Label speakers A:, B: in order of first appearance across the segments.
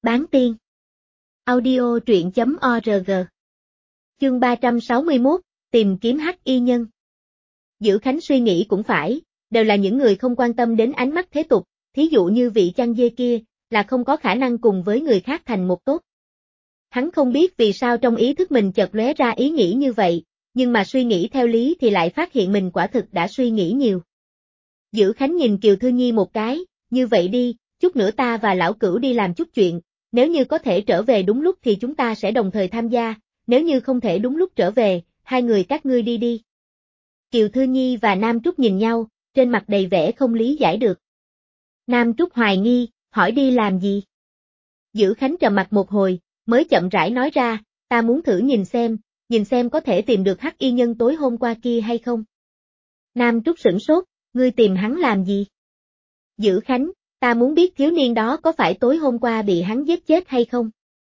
A: Bán tiên. Audio truyện.org. Chương 361, tìm kiếm hắc y nhân. Dữ Khánh suy nghĩ cũng phải, đều là những người không quan tâm đến ánh mắt thế tục, thí dụ như vị chăn dê kia, là không có khả năng cùng với người khác thành một tốt. Hắn không biết vì sao trong ý thức mình chợt lóe ra ý nghĩ như vậy, nhưng mà suy nghĩ theo lý thì lại phát hiện mình quả thực đã suy nghĩ nhiều. Dữ Khánh nhìn Kiều Thư Nhi một cái, như vậy đi, chút nữa ta và lão cửu đi làm chút chuyện, nếu như có thể trở về đúng lúc thì chúng ta sẽ đồng thời tham gia, nếu như không thể đúng lúc trở về, hai người các ngươi đi đi. Kiều Thư Nhi và Nam Trúc nhìn nhau, trên mặt đầy vẻ không lý giải được. Nam Trúc hoài nghi, hỏi đi làm gì? Dữ Khánh trầm mặt một hồi, mới chậm rãi nói ra, ta muốn thử nhìn xem có thể tìm được hắc y nhân tối hôm qua kia hay không. Nam Trúc sửng sốt, ngươi tìm hắn làm gì? Dữ Khánh, ta muốn biết thiếu niên đó có phải tối hôm qua bị hắn giết chết hay không?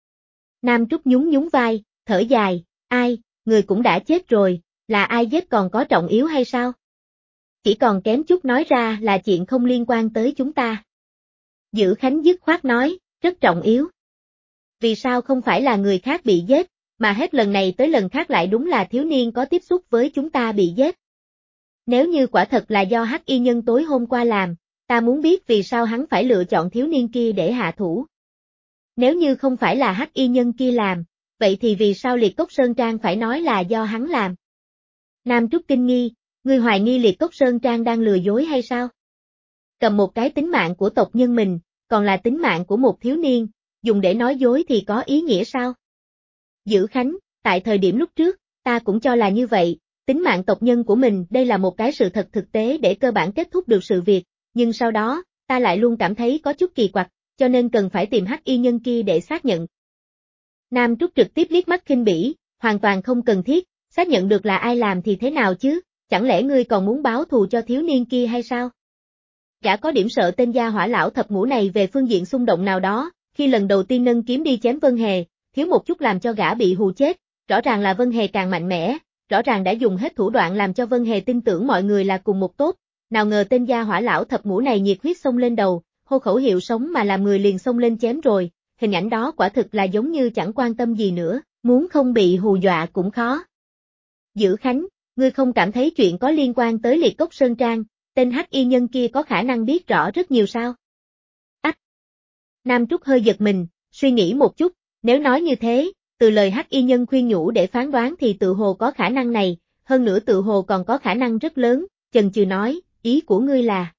A: Nam Trúc nhún nhún vai, thở dài, ai, người cũng đã chết rồi, là ai giết còn có trọng yếu hay sao? Chỉ còn kém chút nói ra là chuyện không liên quan tới chúng ta. Dữ Khánh dứt khoát nói, rất trọng yếu. Vì sao không phải là người khác bị giết, mà hết lần này tới lần khác lại đúng là thiếu niên có tiếp xúc với chúng ta bị giết? Nếu như quả thật là do hắc y nhân tối hôm qua làm, ta muốn biết vì sao hắn phải lựa chọn thiếu niên kia để hạ thủ. Nếu như không phải là hắc y nhân kia làm, vậy thì vì sao Liệt Cốc Sơn Trang phải nói là do hắn làm? Nam Trúc kinh nghi, ngươi hoài nghi Liệt Cốc Sơn Trang đang lừa dối hay sao? Cầm một cái tính mạng của tộc nhân mình, còn là tính mạng của một thiếu niên, dùng để nói dối thì có ý nghĩa sao? Dữ Khánh, tại thời điểm lúc trước, ta cũng cho là như vậy, tính mạng tộc nhân của mình đây là một cái sự thật thực tế để cơ bản kết thúc được sự việc, nhưng sau đó, ta lại luôn cảm thấy có chút kỳ quặc, cho nên cần phải tìm hắc y nhân kia để xác nhận. Nam Trúc trực tiếp liếc mắt khinh bỉ, hoàn toàn không cần thiết, xác nhận được là ai làm thì thế nào chứ, chẳng lẽ ngươi còn muốn báo thù cho thiếu niên kia hay sao? Gã có điểm sợ tên gia hỏa lão thập ngũ này về phương diện xung động nào đó, khi lần đầu tiên nâng kiếm đi chém Vân Hề, thiếu một chút làm cho gã bị hù chết, rõ ràng là Vân Hề càng mạnh mẽ, rõ ràng đã dùng hết thủ đoạn làm cho Vân Hề tin tưởng mọi người là cùng một tốt, nào ngờ tên gia hỏa lão thập ngũ này nhiệt huyết xông lên đầu, hô khẩu hiệu sống mà làm người liền xông lên chém rồi, hình ảnh đó quả thực là giống như chẳng quan tâm gì nữa, muốn không bị hù dọa cũng khó. Dữ Khánh, ngươi không cảm thấy chuyện có liên quan tới Liệt Cốc Sơn Trang, tên hắc y nhân kia có khả năng biết rõ rất nhiều sao? Ách! Nam Trúc hơi giật mình, suy nghĩ một chút, nếu nói như thế, từ lời hắc y nhân khuyên nhủ để phán đoán thì tự hồ có khả năng này, hơn nữa tự hồ còn có khả năng rất lớn, chần chừ nói, ý của ngươi là.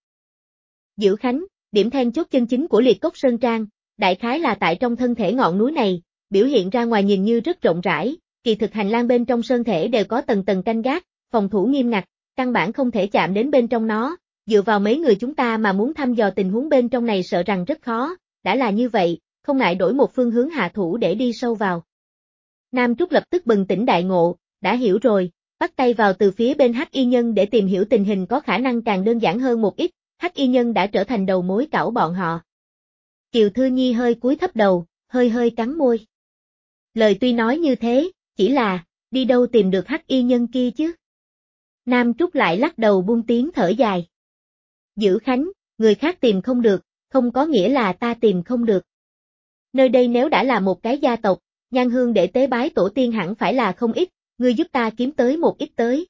A: Dữ Khánh, điểm then chốt chân chính của Liệt Cốc Sơn Trang, đại khái là tại trong thân thể ngọn núi này, biểu hiện ra ngoài nhìn như rất rộng rãi, kỳ thực hành lang bên trong sơn thể đều có tầng tầng canh gác, phòng thủ nghiêm ngặt, căn bản không thể chạm đến bên trong nó, dựa vào mấy người chúng ta mà muốn thăm dò tình huống bên trong này sợ rằng rất khó, đã là như vậy, không ngại đổi một phương hướng hạ thủ để đi sâu vào. Nam Trúc lập tức bừng tỉnh đại ngộ, đã hiểu rồi, bắt tay vào từ phía bên hắc y nhân để tìm hiểu tình hình có khả năng càng đơn giản hơn một ít, hắc y nhân đã trở thành đầu mối cảo bọn họ. Kiều Thư Nhi hơi cúi thấp đầu, hơi cắn môi. Lời tuy nói như thế, chỉ là, đi đâu tìm được hắc y nhân kia chứ? Nam Trúc lại lắc đầu buông tiếng thở dài. Dữ Khánh, người khác tìm không được, không có nghĩa là ta tìm không được. Nơi đây nếu đã là một cái gia tộc, nhang hương để tế bái tổ tiên hẳn phải là không ít, ngươi giúp ta kiếm tới một ít tới.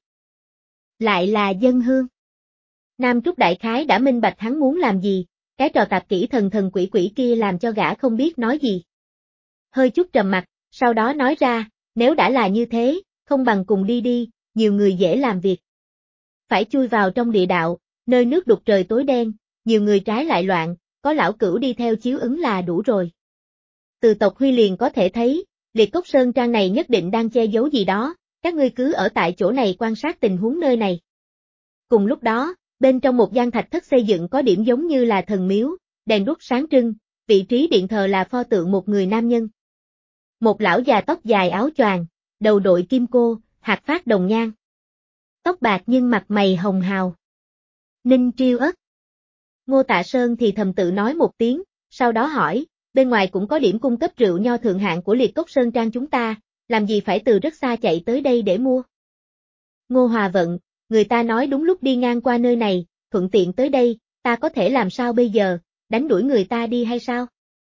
A: Lại là dân hương. Nam Trúc đại khái đã minh bạch hắn muốn làm gì, cái trò tạp kỹ thần quỷ kia làm cho gã không biết nói gì. Hơi chút trầm mặt, sau đó nói ra, nếu đã là như thế, không bằng cùng đi đi, nhiều người dễ làm việc. Phải chui vào trong địa đạo, nơi nước đục trời tối đen, nhiều người trái lại loạn, có lão cửu đi theo chiếu ứng là đủ rồi. Từ tộc Huy liền có thể thấy, Liệt Cốc Sơn Trang này nhất định đang che giấu gì đó, các ngươi cứ ở tại chỗ này quan sát tình huống nơi này. Cùng lúc đó, bên trong một gian thạch thất xây dựng có điểm giống như là thần miếu, đèn đuốc sáng trưng, vị trí điện thờ là pho tượng một người nam nhân. Một lão già tóc dài áo choàng, đầu đội kim cô, hạt phát đồng nhan. Tóc bạc nhưng mặt mày hồng hào. Ninh Triêu Ất. Ngô Tạ Sơn thì thầm tự nói một tiếng, sau đó hỏi, bên ngoài cũng có điểm cung cấp rượu nho thượng hạng của Liệt Cốc Sơn Trang chúng ta, làm gì phải từ rất xa chạy tới đây để mua? Ngô Hòa Vận, người ta nói đúng lúc đi ngang qua nơi này, thuận tiện tới đây, ta có thể làm sao bây giờ, đánh đuổi người ta đi hay sao?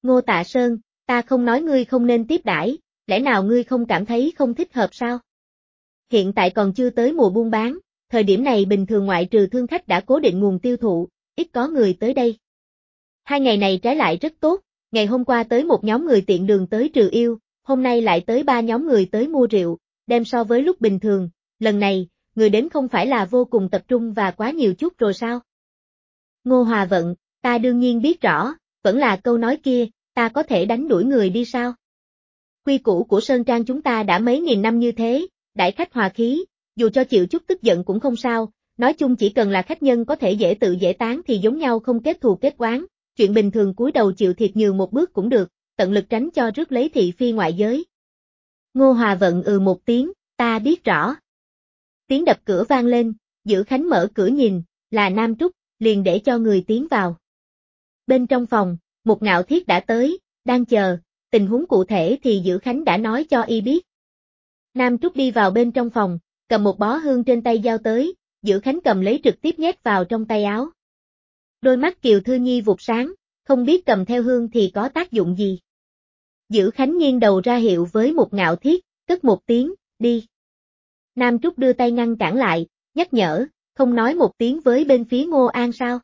A: Ngô Tạ Sơn, ta không nói ngươi không nên tiếp đãi, lẽ nào ngươi không cảm thấy không thích hợp sao? Hiện tại còn chưa tới mùa buôn bán, thời điểm này bình thường ngoại trừ thương khách đã cố định nguồn tiêu thụ, ít có người tới đây. 2 ngày này trái lại rất tốt, ngày hôm qua tới một nhóm người tiện đường tới Trừ Yêu, hôm nay lại tới 3 nhóm người tới mua rượu, đem so với lúc bình thường, lần này, người đến không phải là vô cùng tập trung và quá nhiều chút rồi sao? Ngô Hòa Vận, ta đương nhiên biết rõ, vẫn là câu nói kia, ta có thể đánh đuổi người đi sao? Quy củ của Sơn Trang chúng ta đã mấy nghìn năm như thế, đãi khách hòa khí, dù cho chịu chút tức giận cũng không sao, nói chung chỉ cần là khách nhân có thể dễ tự dễ tán thì giống nhau không kết thù kết oán, chuyện bình thường cúi đầu chịu thiệt nhường một bước cũng được, tận lực tránh cho rước lấy thị phi ngoại giới. Ngô Hòa Vận một tiếng, ta biết rõ. Tiếng đập cửa vang lên, Dữ Khánh mở cửa nhìn, là Nam Trúc, liền để cho người tiến vào. Bên trong phòng, một Ngạo Thiết đã tới, đang chờ, tình huống cụ thể thì Dữ Khánh đã nói cho y biết. Nam Trúc đi vào bên trong phòng, cầm một bó hương trên tay giao tới, Dữ Khánh cầm lấy trực tiếp nhét vào trong tay áo. Đôi mắt Kiều Thư Nhi vụt sáng, không biết cầm theo hương thì có tác dụng gì. Dữ Khánh nghiêng đầu ra hiệu với một Ngạo Thiết, cất một tiếng, đi. Nam Trúc đưa tay ngăn cản lại, nhắc nhở, không nói một tiếng với bên phía Ngô An sao?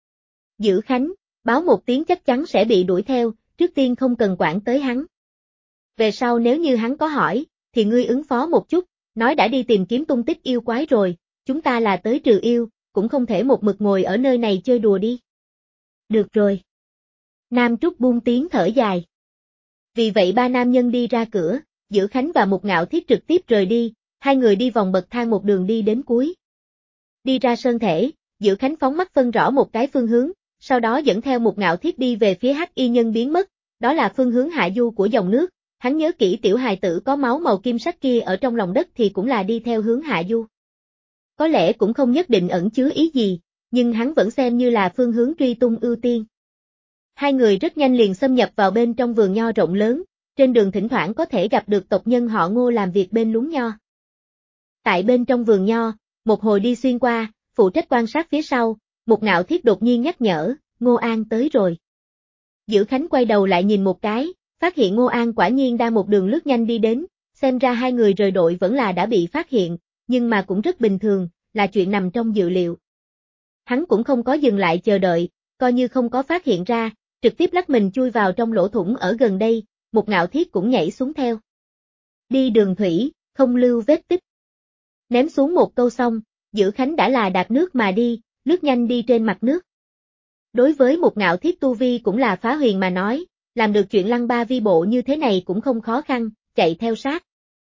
A: Dữ Khánh, báo một tiếng chắc chắn sẽ bị đuổi theo, trước tiên không cần quản tới hắn. Về sau nếu như hắn có hỏi, thì ngươi ứng phó một chút, nói đã đi tìm kiếm tung tích yêu quái rồi, chúng ta là tới trừ yêu, cũng không thể một mực ngồi ở nơi này chơi đùa đi. Được rồi. Nam Trúc buông tiếng thở dài. Vì vậy 3 nam nhân đi ra cửa, Dữ Khánh và một Ngạo Thiết trực tiếp rời đi, 2 người đi vòng bậc thang một đường đi đến cuối. Đi ra sơn thể, Dữ Khánh phóng mắt phân rõ một cái phương hướng, sau đó dẫn theo một Ngạo Thiết đi về phía Hắc Y Nhân biến mất, đó là phương hướng hạ du của dòng nước, hắn nhớ kỹ tiểu hài tử có máu màu kim sắc kia ở trong lòng đất thì cũng là đi theo hướng hạ du. Có lẽ cũng không nhất định ẩn chứa ý gì, nhưng hắn vẫn xem như là phương hướng truy tung ưu tiên. 2 người rất nhanh liền xâm nhập vào bên trong vườn nho rộng lớn, trên đường thỉnh thoảng có thể gặp được tộc nhân họ Ngô làm việc bên luống nho. Tại bên trong vườn nho, một hồi đi xuyên qua, phụ trách quan sát phía sau, một Ngạo Thiết đột nhiên nhắc nhở, Ngô An tới rồi. Dữ Khánh quay đầu lại nhìn một cái, phát hiện Ngô An quả nhiên đang một đường lướt nhanh đi đến, xem ra 2 người rời đội vẫn là đã bị phát hiện, nhưng mà cũng rất bình thường, là chuyện nằm trong dự liệu. Hắn cũng không có dừng lại chờ đợi, coi như không có phát hiện ra, trực tiếp lắc mình chui vào trong lỗ thủng ở gần đây, một Ngạo Thiết cũng nhảy xuống theo. Đi đường thủy, không lưu vết tích. Ném xuống một câu xong, Dữ Khánh đã là đạp nước mà đi, lướt nhanh đi trên mặt nước. Đối với một Ngạo Thiết tu vi cũng là phá huyền mà nói, làm được chuyện lăng ba vi bộ như thế này cũng không khó khăn, chạy theo sát.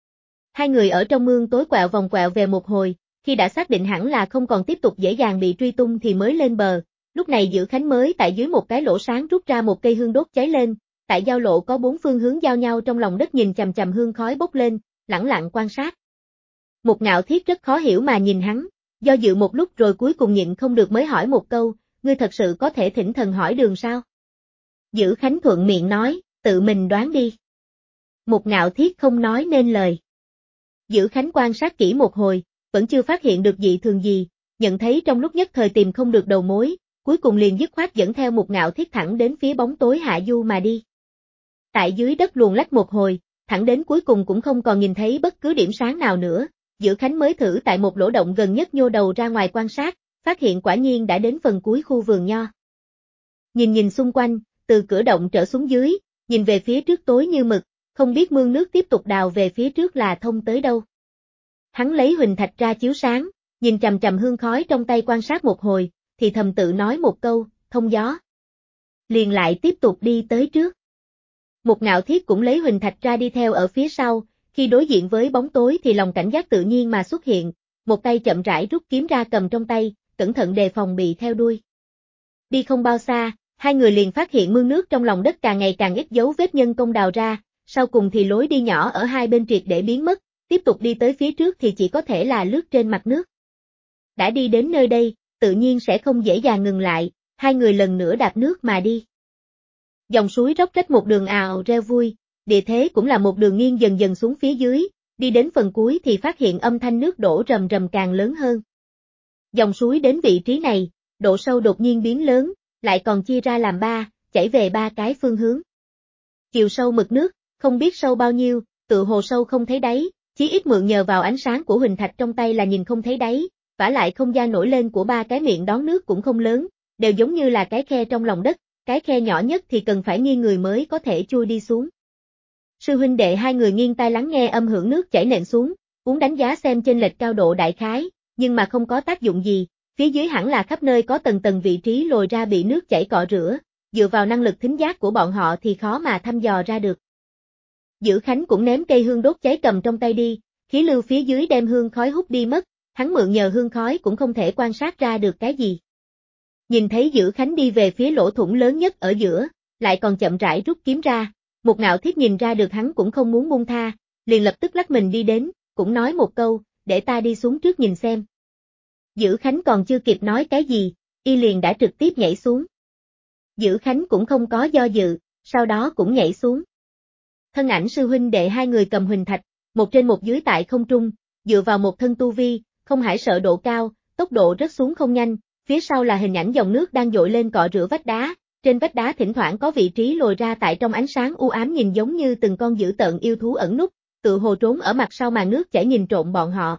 A: 2 người ở trong mương tối quẹo vòng quẹo về một hồi, khi đã xác định hẳn là không còn tiếp tục dễ dàng bị truy tung thì mới lên bờ, lúc này Dữ Khánh mới tại dưới một cái lỗ sáng rút ra một cây hương đốt cháy lên, tại giao lộ có 4 phương hướng giao nhau trong lòng đất nhìn chằm chằm hương khói bốc lên, lẳng lặng quan sát. Một Ngạo Thiết rất khó hiểu mà nhìn hắn, do dự một lúc rồi cuối cùng nhịn không được mới hỏi một câu, ngươi thật sự có thể thỉnh thần hỏi đường sao? Dữ Khánh thuận miệng nói, tự mình đoán đi. Một Ngạo Thiết không nói nên lời. Dữ Khánh quan sát kỹ một hồi, vẫn chưa phát hiện được dị thường gì, nhận thấy trong lúc nhất thời tìm không được đầu mối, cuối cùng liền dứt khoát dẫn theo một Ngạo Thiết thẳng đến phía bóng tối hạ du mà đi. Tại dưới đất luồn lách một hồi, thẳng đến cuối cùng cũng không còn nhìn thấy bất cứ điểm sáng nào nữa, Dữ Khánh mới thử tại một lỗ động gần nhất nhô đầu ra ngoài quan sát, phát hiện quả nhiên đã đến phần cuối khu vườn nho. Nhìn xung quanh, từ cửa động trở xuống dưới, nhìn về phía trước tối như mực, không biết mương nước tiếp tục đào về phía trước là thông tới đâu. Hắn lấy huỳnh thạch ra chiếu sáng, nhìn chằm chằm hương khói trong tay quan sát một hồi, thì thầm tự nói một câu, thông gió. Liền lại tiếp tục đi tới trước. Một Ngạo Thiết cũng lấy huỳnh thạch ra đi theo ở phía sau, khi đối diện với bóng tối thì lòng cảnh giác tự nhiên mà xuất hiện, một tay chậm rãi rút kiếm ra cầm trong tay, cẩn thận đề phòng bị theo đuôi. Đi không bao xa, 2 người liền phát hiện mương nước trong lòng đất càng ngày càng ít dấu vết nhân công đào ra, sau cùng thì lối đi nhỏ ở hai bên triệt để biến mất, tiếp tục đi tới phía trước thì chỉ có thể là lướt trên mặt nước. Đã đi đến nơi đây, tự nhiên sẽ không dễ dàng ngừng lại, 2 người lần nữa đạp nước mà đi. Dòng suối róc rách một đường ào reo vui, địa thế cũng là một đường nghiêng dần dần xuống phía dưới, đi đến phần cuối thì phát hiện âm thanh nước đổ rầm rầm càng lớn hơn. Dòng suối đến vị trí này, độ sâu đột nhiên biến lớn, lại còn chia ra làm 3, chảy về 3 cái phương hướng. Chiều sâu mực nước, không biết sâu bao nhiêu, tự hồ sâu không thấy đáy, chí ít mượn nhờ vào ánh sáng của huỳnh thạch trong tay là nhìn không thấy đáy, vả lại không gian nổi lên của ba cái miệng đón nước cũng không lớn, đều giống như là cái khe trong lòng đất, cái khe nhỏ nhất thì cần phải nghiêng người mới có thể chui đi xuống. Sư huynh đệ hai người nghiêng tai lắng nghe âm hưởng nước chảy nện xuống, muốn đánh giá xem chênh lệch cao độ đại khái, nhưng mà không có tác dụng gì, phía dưới hẳn là khắp nơi có tầng tầng vị trí lồi ra bị nước chảy cọ rửa, dựa vào năng lực thính giác của bọn họ thì khó mà thăm dò ra được. Dữ Khánh cũng ném cây hương đốt cháy cầm trong tay đi, khí lưu phía dưới đem hương khói hút đi mất, hắn mượn nhờ hương khói cũng không thể quan sát ra được cái gì. Nhìn thấy Dữ Khánh đi về phía lỗ thủng lớn nhất ở giữa, lại còn chậm rãi rút kiếm ra, Một Ngạo Thiết nhìn ra được hắn cũng không muốn buông tha, liền lập tức lắc mình đi đến, cũng nói một câu, để ta đi xuống trước nhìn xem. Dữ Khánh còn chưa kịp nói cái gì, y liền đã trực tiếp nhảy xuống. Dữ Khánh cũng không có do dự, sau đó cũng nhảy xuống. Thân ảnh sư huynh đệ hai người cầm huỳnh thạch, một trên một dưới tại không trung, dựa vào một thân tu vi, không hãi sợ độ cao, tốc độ rớt xuống không nhanh, phía sau là hình ảnh dòng nước đang dội lên cọ rửa vách đá, trên vách đá thỉnh thoảng có vị trí lồi ra tại trong ánh sáng u ám nhìn giống như từng con dữ tợn yêu thú ẩn núp, tự hồ trốn ở mặt sau màn nước chảy nhìn trộm bọn họ.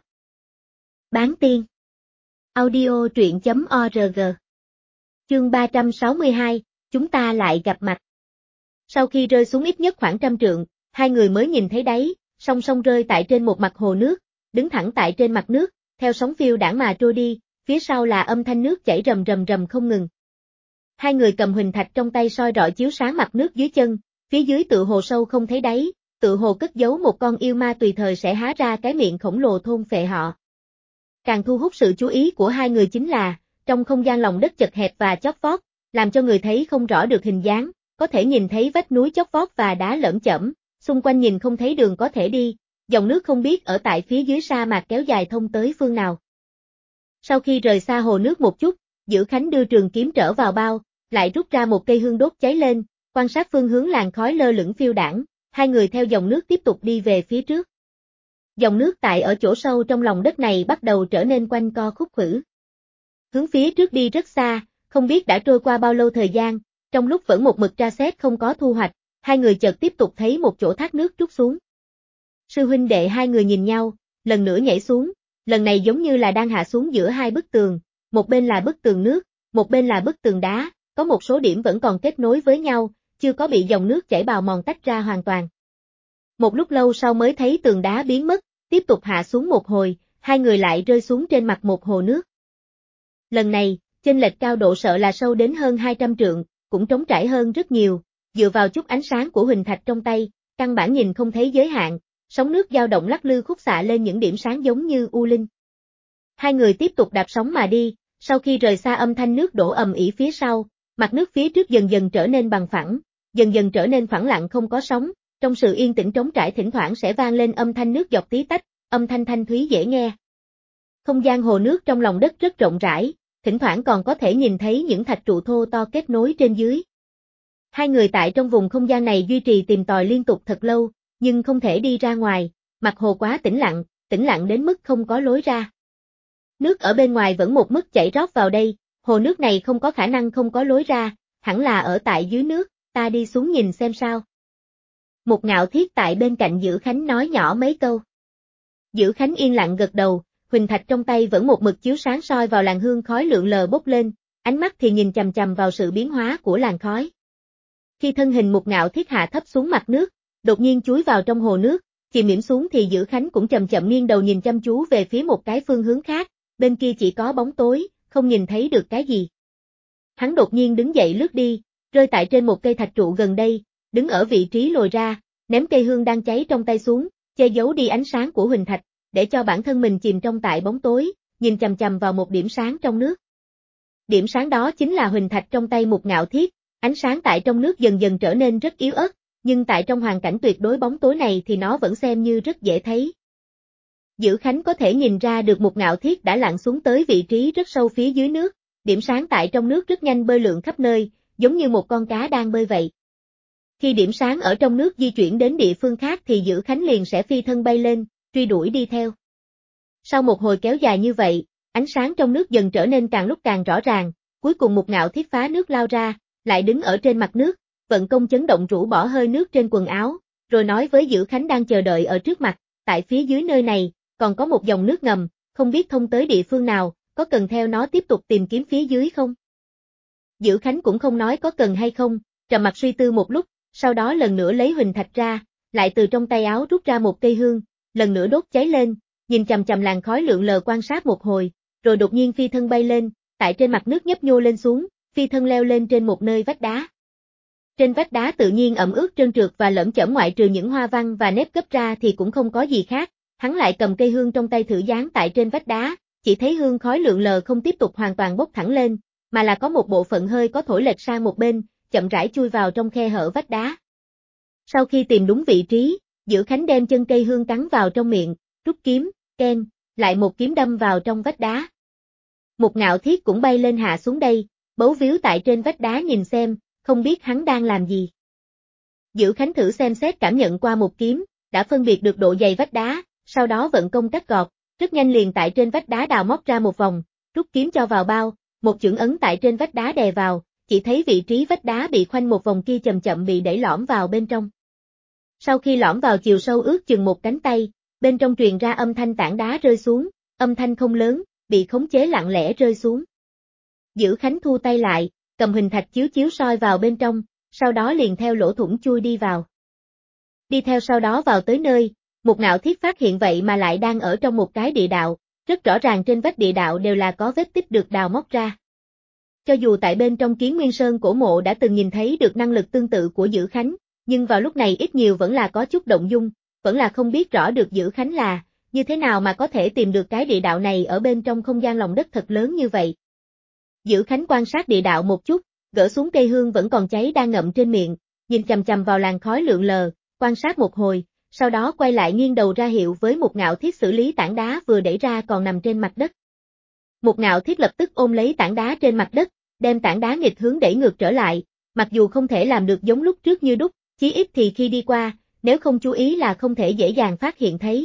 A: Bán tiên. Audio truyện.org. Chương 362, chúng ta lại gặp mặt. Sau khi rơi xuống ít nhất khoảng 100 trượng, hai người mới nhìn thấy đáy, song song rơi tại trên một mặt hồ nước, đứng thẳng tại trên mặt nước, theo sóng phiêu đãng mà trôi đi, phía sau là âm thanh nước chảy rầm rầm rầm không ngừng. Hai người cầm huỳnh thạch trong tay soi rọi chiếu sáng mặt nước dưới chân, phía dưới tự hồ sâu không thấy đáy, tự hồ cất giấu một con yêu ma tùy thời sẽ há ra cái miệng khổng lồ thôn phệ họ. Càng thu hút sự chú ý của hai người chính là, trong không gian lòng đất chật hẹp và chót vót, làm cho người thấy không rõ được hình dáng, có thể nhìn thấy vách núi chót vót và đá lởm chởm, xung quanh nhìn không thấy đường có thể đi, dòng nước không biết ở tại phía dưới sa mạc kéo dài thông tới phương nào. Sau khi rời xa hồ nước một chút, Dữ Khánh đưa trường kiếm trở vào bao, lại rút ra một cây hương đốt cháy lên, quan sát phương hướng làn khói lơ lửng phiêu đãng, hai người theo dòng nước tiếp tục đi về phía trước. Dòng nước tại ở chỗ sâu trong lòng đất này bắt đầu trở nên quanh co khúc khuỷu. Hướng phía trước đi rất xa, không biết đã trôi qua bao lâu thời gian, trong lúc vẫn một mực tra xét không có thu hoạch, hai người chợt tiếp tục thấy một chỗ thác nước trút xuống. Sư huynh đệ hai người nhìn nhau, lần nữa nhảy xuống, lần này giống như là đang hạ xuống giữa hai bức tường, một bên là bức tường nước, một bên là bức tường đá, có một số điểm vẫn còn kết nối với nhau, chưa có bị dòng nước chảy bào mòn tách ra hoàn toàn. Một lúc lâu sau mới thấy tường đá biến mất, tiếp tục hạ xuống một hồi, hai người lại rơi xuống trên mặt một hồ nước. Lần này, chênh lệch cao độ sợ là sâu đến hơn 200 trượng, cũng trống trải hơn rất nhiều, dựa vào chút ánh sáng của huỳnh thạch trong tay, căn bản nhìn không thấy giới hạn, sóng nước dao động lắc lư khúc xạ lên những điểm sáng giống như u linh. Hai người tiếp tục đạp sóng mà đi, sau khi rời xa âm thanh nước đổ ầm ĩ phía sau, mặt nước phía trước dần dần trở nên bằng phẳng, dần dần trở nên phẳng lặng không có sóng, trong sự yên tĩnh trống trải thỉnh thoảng sẽ vang lên âm thanh nước giọt tí tách, âm thanh thanh thúy dễ nghe. Không gian hồ nước trong lòng đất rất rộng rãi, thỉnh thoảng còn có thể nhìn thấy những thạch trụ thô to kết nối trên dưới. Hai người tại trong vùng không gian này duy trì tìm tòi liên tục thật lâu, nhưng không thể đi ra ngoài, mặt hồ quá tĩnh lặng đến mức không có lối ra. Nước ở bên ngoài vẫn một mức chảy rót vào đây, hồ nước này không có khả năng không có lối ra, hẳn là ở tại dưới nước, ta đi xuống nhìn xem sao. Một Ngạo Thiết tại bên cạnh Dữ Khánh nói nhỏ mấy câu. Dữ Khánh yên lặng gật đầu, huỳnh thạch trong tay vẫn một mực chiếu sáng soi vào làn hương khói lượn lờ bốc lên, ánh mắt thì nhìn chằm chằm vào sự biến hóa của làn khói. Khi thân hình Một Ngạo Thiết hạ thấp xuống mặt nước, đột nhiên chúi vào trong hồ nước, chìm yểm xuống thì Dữ Khánh cũng chậm chậm nghiêng đầu nhìn chăm chú về phía một cái phương hướng khác, bên kia chỉ có bóng tối, không nhìn thấy được cái gì. Hắn đột nhiên đứng dậy lướt đi, rơi tại trên một cây thạch trụ gần đây, đứng ở vị trí lồi ra, ném cây hương đang cháy trong tay xuống, che giấu đi ánh sáng của huỳnh thạch, để cho bản thân mình chìm trong tại bóng tối, nhìn chằm chằm vào một điểm sáng trong nước. Điểm sáng đó chính là huỳnh thạch trong tay Một Ngạo Thiết, ánh sáng tại trong nước dần dần trở nên rất yếu ớt, nhưng tại trong hoàn cảnh tuyệt đối bóng tối này thì nó vẫn xem như rất dễ thấy. Dữ Khánh có thể nhìn ra được Một Ngạo Thiết đã lặn xuống tới vị trí rất sâu phía dưới nước, điểm sáng tại trong nước rất nhanh bơi lượn khắp nơi, giống như một con cá đang bơi vậy. Khi điểm sáng ở trong nước di chuyển đến địa phương khác thì Dữ Khánh liền sẽ phi thân bay lên, truy đuổi đi theo. Sau một hồi kéo dài như vậy, ánh sáng trong nước dần trở nên càng lúc càng rõ ràng, cuối cùng Một Ngạo Thiết phá nước lao ra, lại đứng ở trên mặt nước, vận công chấn động rũ bỏ hơi nước trên quần áo, rồi nói với Dữ Khánh đang chờ đợi ở trước mặt, tại phía dưới nơi này, còn có một dòng nước ngầm, không biết thông tới địa phương nào, có cần theo nó tiếp tục tìm kiếm phía dưới không? Dữ Khánh cũng không nói có cần hay không, trầm mặt suy tư một lúc, sau đó lần nữa lấy huỳnh thạch ra, lại từ trong tay áo rút ra một cây hương, lần nữa đốt cháy lên, nhìn chằm chằm làn khói lượn lờ quan sát một hồi, rồi đột nhiên phi thân bay lên, tại trên mặt nước nhấp nhô lên xuống, phi thân leo lên trên một nơi vách đá. Trên vách đá tự nhiên ẩm ướt trơn trượt và lởm chởm ngoại trừ những hoa văn và nếp gấp ra thì cũng không có gì khác, hắn lại cầm cây hương trong tay thử dán tại trên vách đá, chỉ thấy hương khói lượn lờ không tiếp tục hoàn toàn bốc thẳng lên, mà là có một bộ phận hơi có thổi lệch sang một bên, chậm rãi chui vào trong khe hở vách đá. Sau khi tìm đúng vị trí, Dữ Khánh đem chân cây hương cắn vào trong miệng, rút kiếm, keng, lại một kiếm đâm vào trong vách đá. Một Ngạo Thiết cũng bay lên hạ xuống đây, bấu víu tại trên vách đá nhìn xem, không biết hắn đang làm gì. Dữ Khánh thử xem xét cảm nhận qua một kiếm, đã phân biệt được độ dày vách đá, sau đó vận công cắt gọt, rất nhanh liền tại trên vách đá đào móc ra một vòng, rút kiếm cho vào bao, một chưởng ấn tại trên vách đá đè vào, chỉ thấy vị trí vách đá bị khoanh một vòng kia chậm chậm bị đẩy lõm vào bên trong. Sau khi lõm vào chiều sâu ước chừng một cánh tay, bên trong truyền ra âm thanh tảng đá rơi xuống, âm thanh không lớn, bị khống chế lặng lẽ rơi xuống. Dữ Khánh thu tay lại, cầm huỳnh thạch chiếu chiếu soi vào bên trong, sau đó liền theo lỗ thủng chui đi vào. Đi theo sau đó vào tới nơi, một Ngạo Thiết phát hiện vậy mà lại đang ở trong một cái địa đạo, rất rõ ràng trên vách địa đạo đều là có vết tích được đào móc ra. Cho dù tại bên trong Kiến Nguyên Sơn cổ mộ đã từng nhìn thấy được năng lực tương tự của Dữ Khánh, nhưng vào lúc này ít nhiều vẫn là có chút động dung, vẫn là không biết rõ được Dữ Khánh là như thế nào mà có thể tìm được cái địa đạo này ở bên trong không gian lòng đất thật lớn như vậy. Dữ Khánh quan sát địa đạo một chút, gỡ xuống cây hương vẫn còn cháy đang ngậm trên miệng, nhìn chằm chằm vào làn khói lượn lờ, quan sát một hồi, sau đó quay lại nghiêng đầu ra hiệu với một Ngạo Thiết xử lý tảng đá vừa đẩy ra còn nằm trên mặt đất. Một Ngạo Thiết lập tức ôm lấy tảng đá trên mặt đất, đem tảng đá nghịch hướng đẩy ngược trở lại, mặc dù không thể làm được giống lúc trước như đúc, chí ít thì khi đi qua, nếu không chú ý là không thể dễ dàng phát hiện thấy.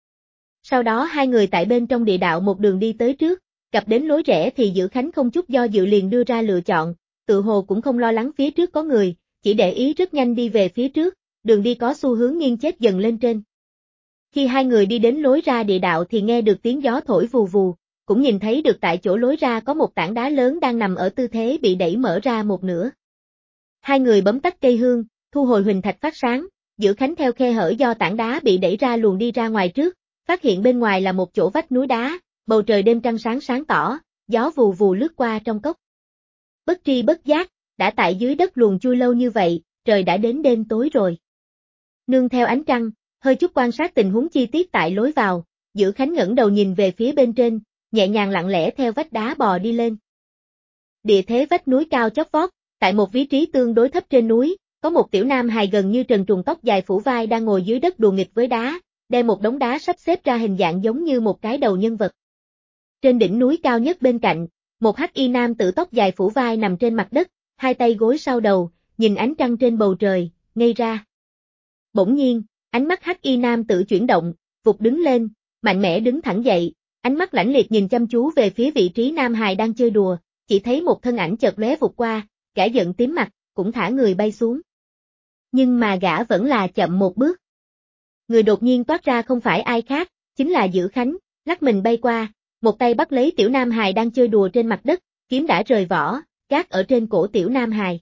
A: Sau đó hai người tại bên trong địa đạo một đường đi tới trước, gặp đến lối rẽ thì Dữ Khánh không chút do dự liền đưa ra lựa chọn, tự hồ cũng không lo lắng phía trước có người, chỉ để ý rất nhanh đi về phía trước, đường đi có xu hướng nghiêng chết dần lên trên. Khi hai người đi đến lối ra địa đạo thì nghe được tiếng gió thổi vù vù, cũng nhìn thấy được tại chỗ lối ra có một tảng đá lớn đang nằm ở tư thế bị đẩy mở ra một nửa. Hai người bấm tắt cây hương, thu hồi huỳnh thạch phát sáng, Dữ Khánh theo khe hở do tảng đá bị đẩy ra luồn đi ra ngoài trước, phát hiện bên ngoài là một chỗ vách núi đá, bầu trời đêm trăng sáng sáng tỏ, gió vù vù lướt qua trong cốc. Bất tri bất giác, đã tại dưới đất luồn chui lâu như vậy, trời đã đến đêm tối rồi. Nương theo ánh trăng, hơi chút quan sát tình huống chi tiết tại lối vào, Dữ Khánh ngẩng đầu nhìn về phía bên trên, nhẹ nhàng lặng lẽ theo vách đá bò đi lên. Địa thế vách núi cao chót vót, tại một vị trí tương đối thấp trên núi, có một tiểu nam hài gần như trần truồng tóc dài phủ vai đang ngồi dưới đất đùa nghịch với đá, đem một đống đá sắp xếp ra hình dạng giống như một cái đầu nhân vật. Trên đỉnh núi cao nhất bên cạnh, một hắc y nam tử tóc dài phủ vai nằm trên mặt đất, hai tay gối sau đầu, nhìn ánh trăng trên bầu trời, ngây ra. Bỗng nhiên, ánh mắt hắc y nam tử chuyển động, vụt đứng lên, mạnh mẽ đứng thẳng dậy, ánh mắt lãnh liệt nhìn chăm chú về phía vị trí nam hài đang chơi đùa, chỉ thấy một thân ảnh chợt lóe vụt qua, gã giận tím mặt, cũng thả người bay xuống. Nhưng mà gã vẫn là chậm một bước. Người đột nhiên toát ra không phải ai khác, chính là Dữ Khánh, lắc mình bay qua, một tay bắt lấy tiểu nam hài đang chơi đùa trên mặt đất, kiếm đã rời vỏ, gác ở trên cổ tiểu nam hài.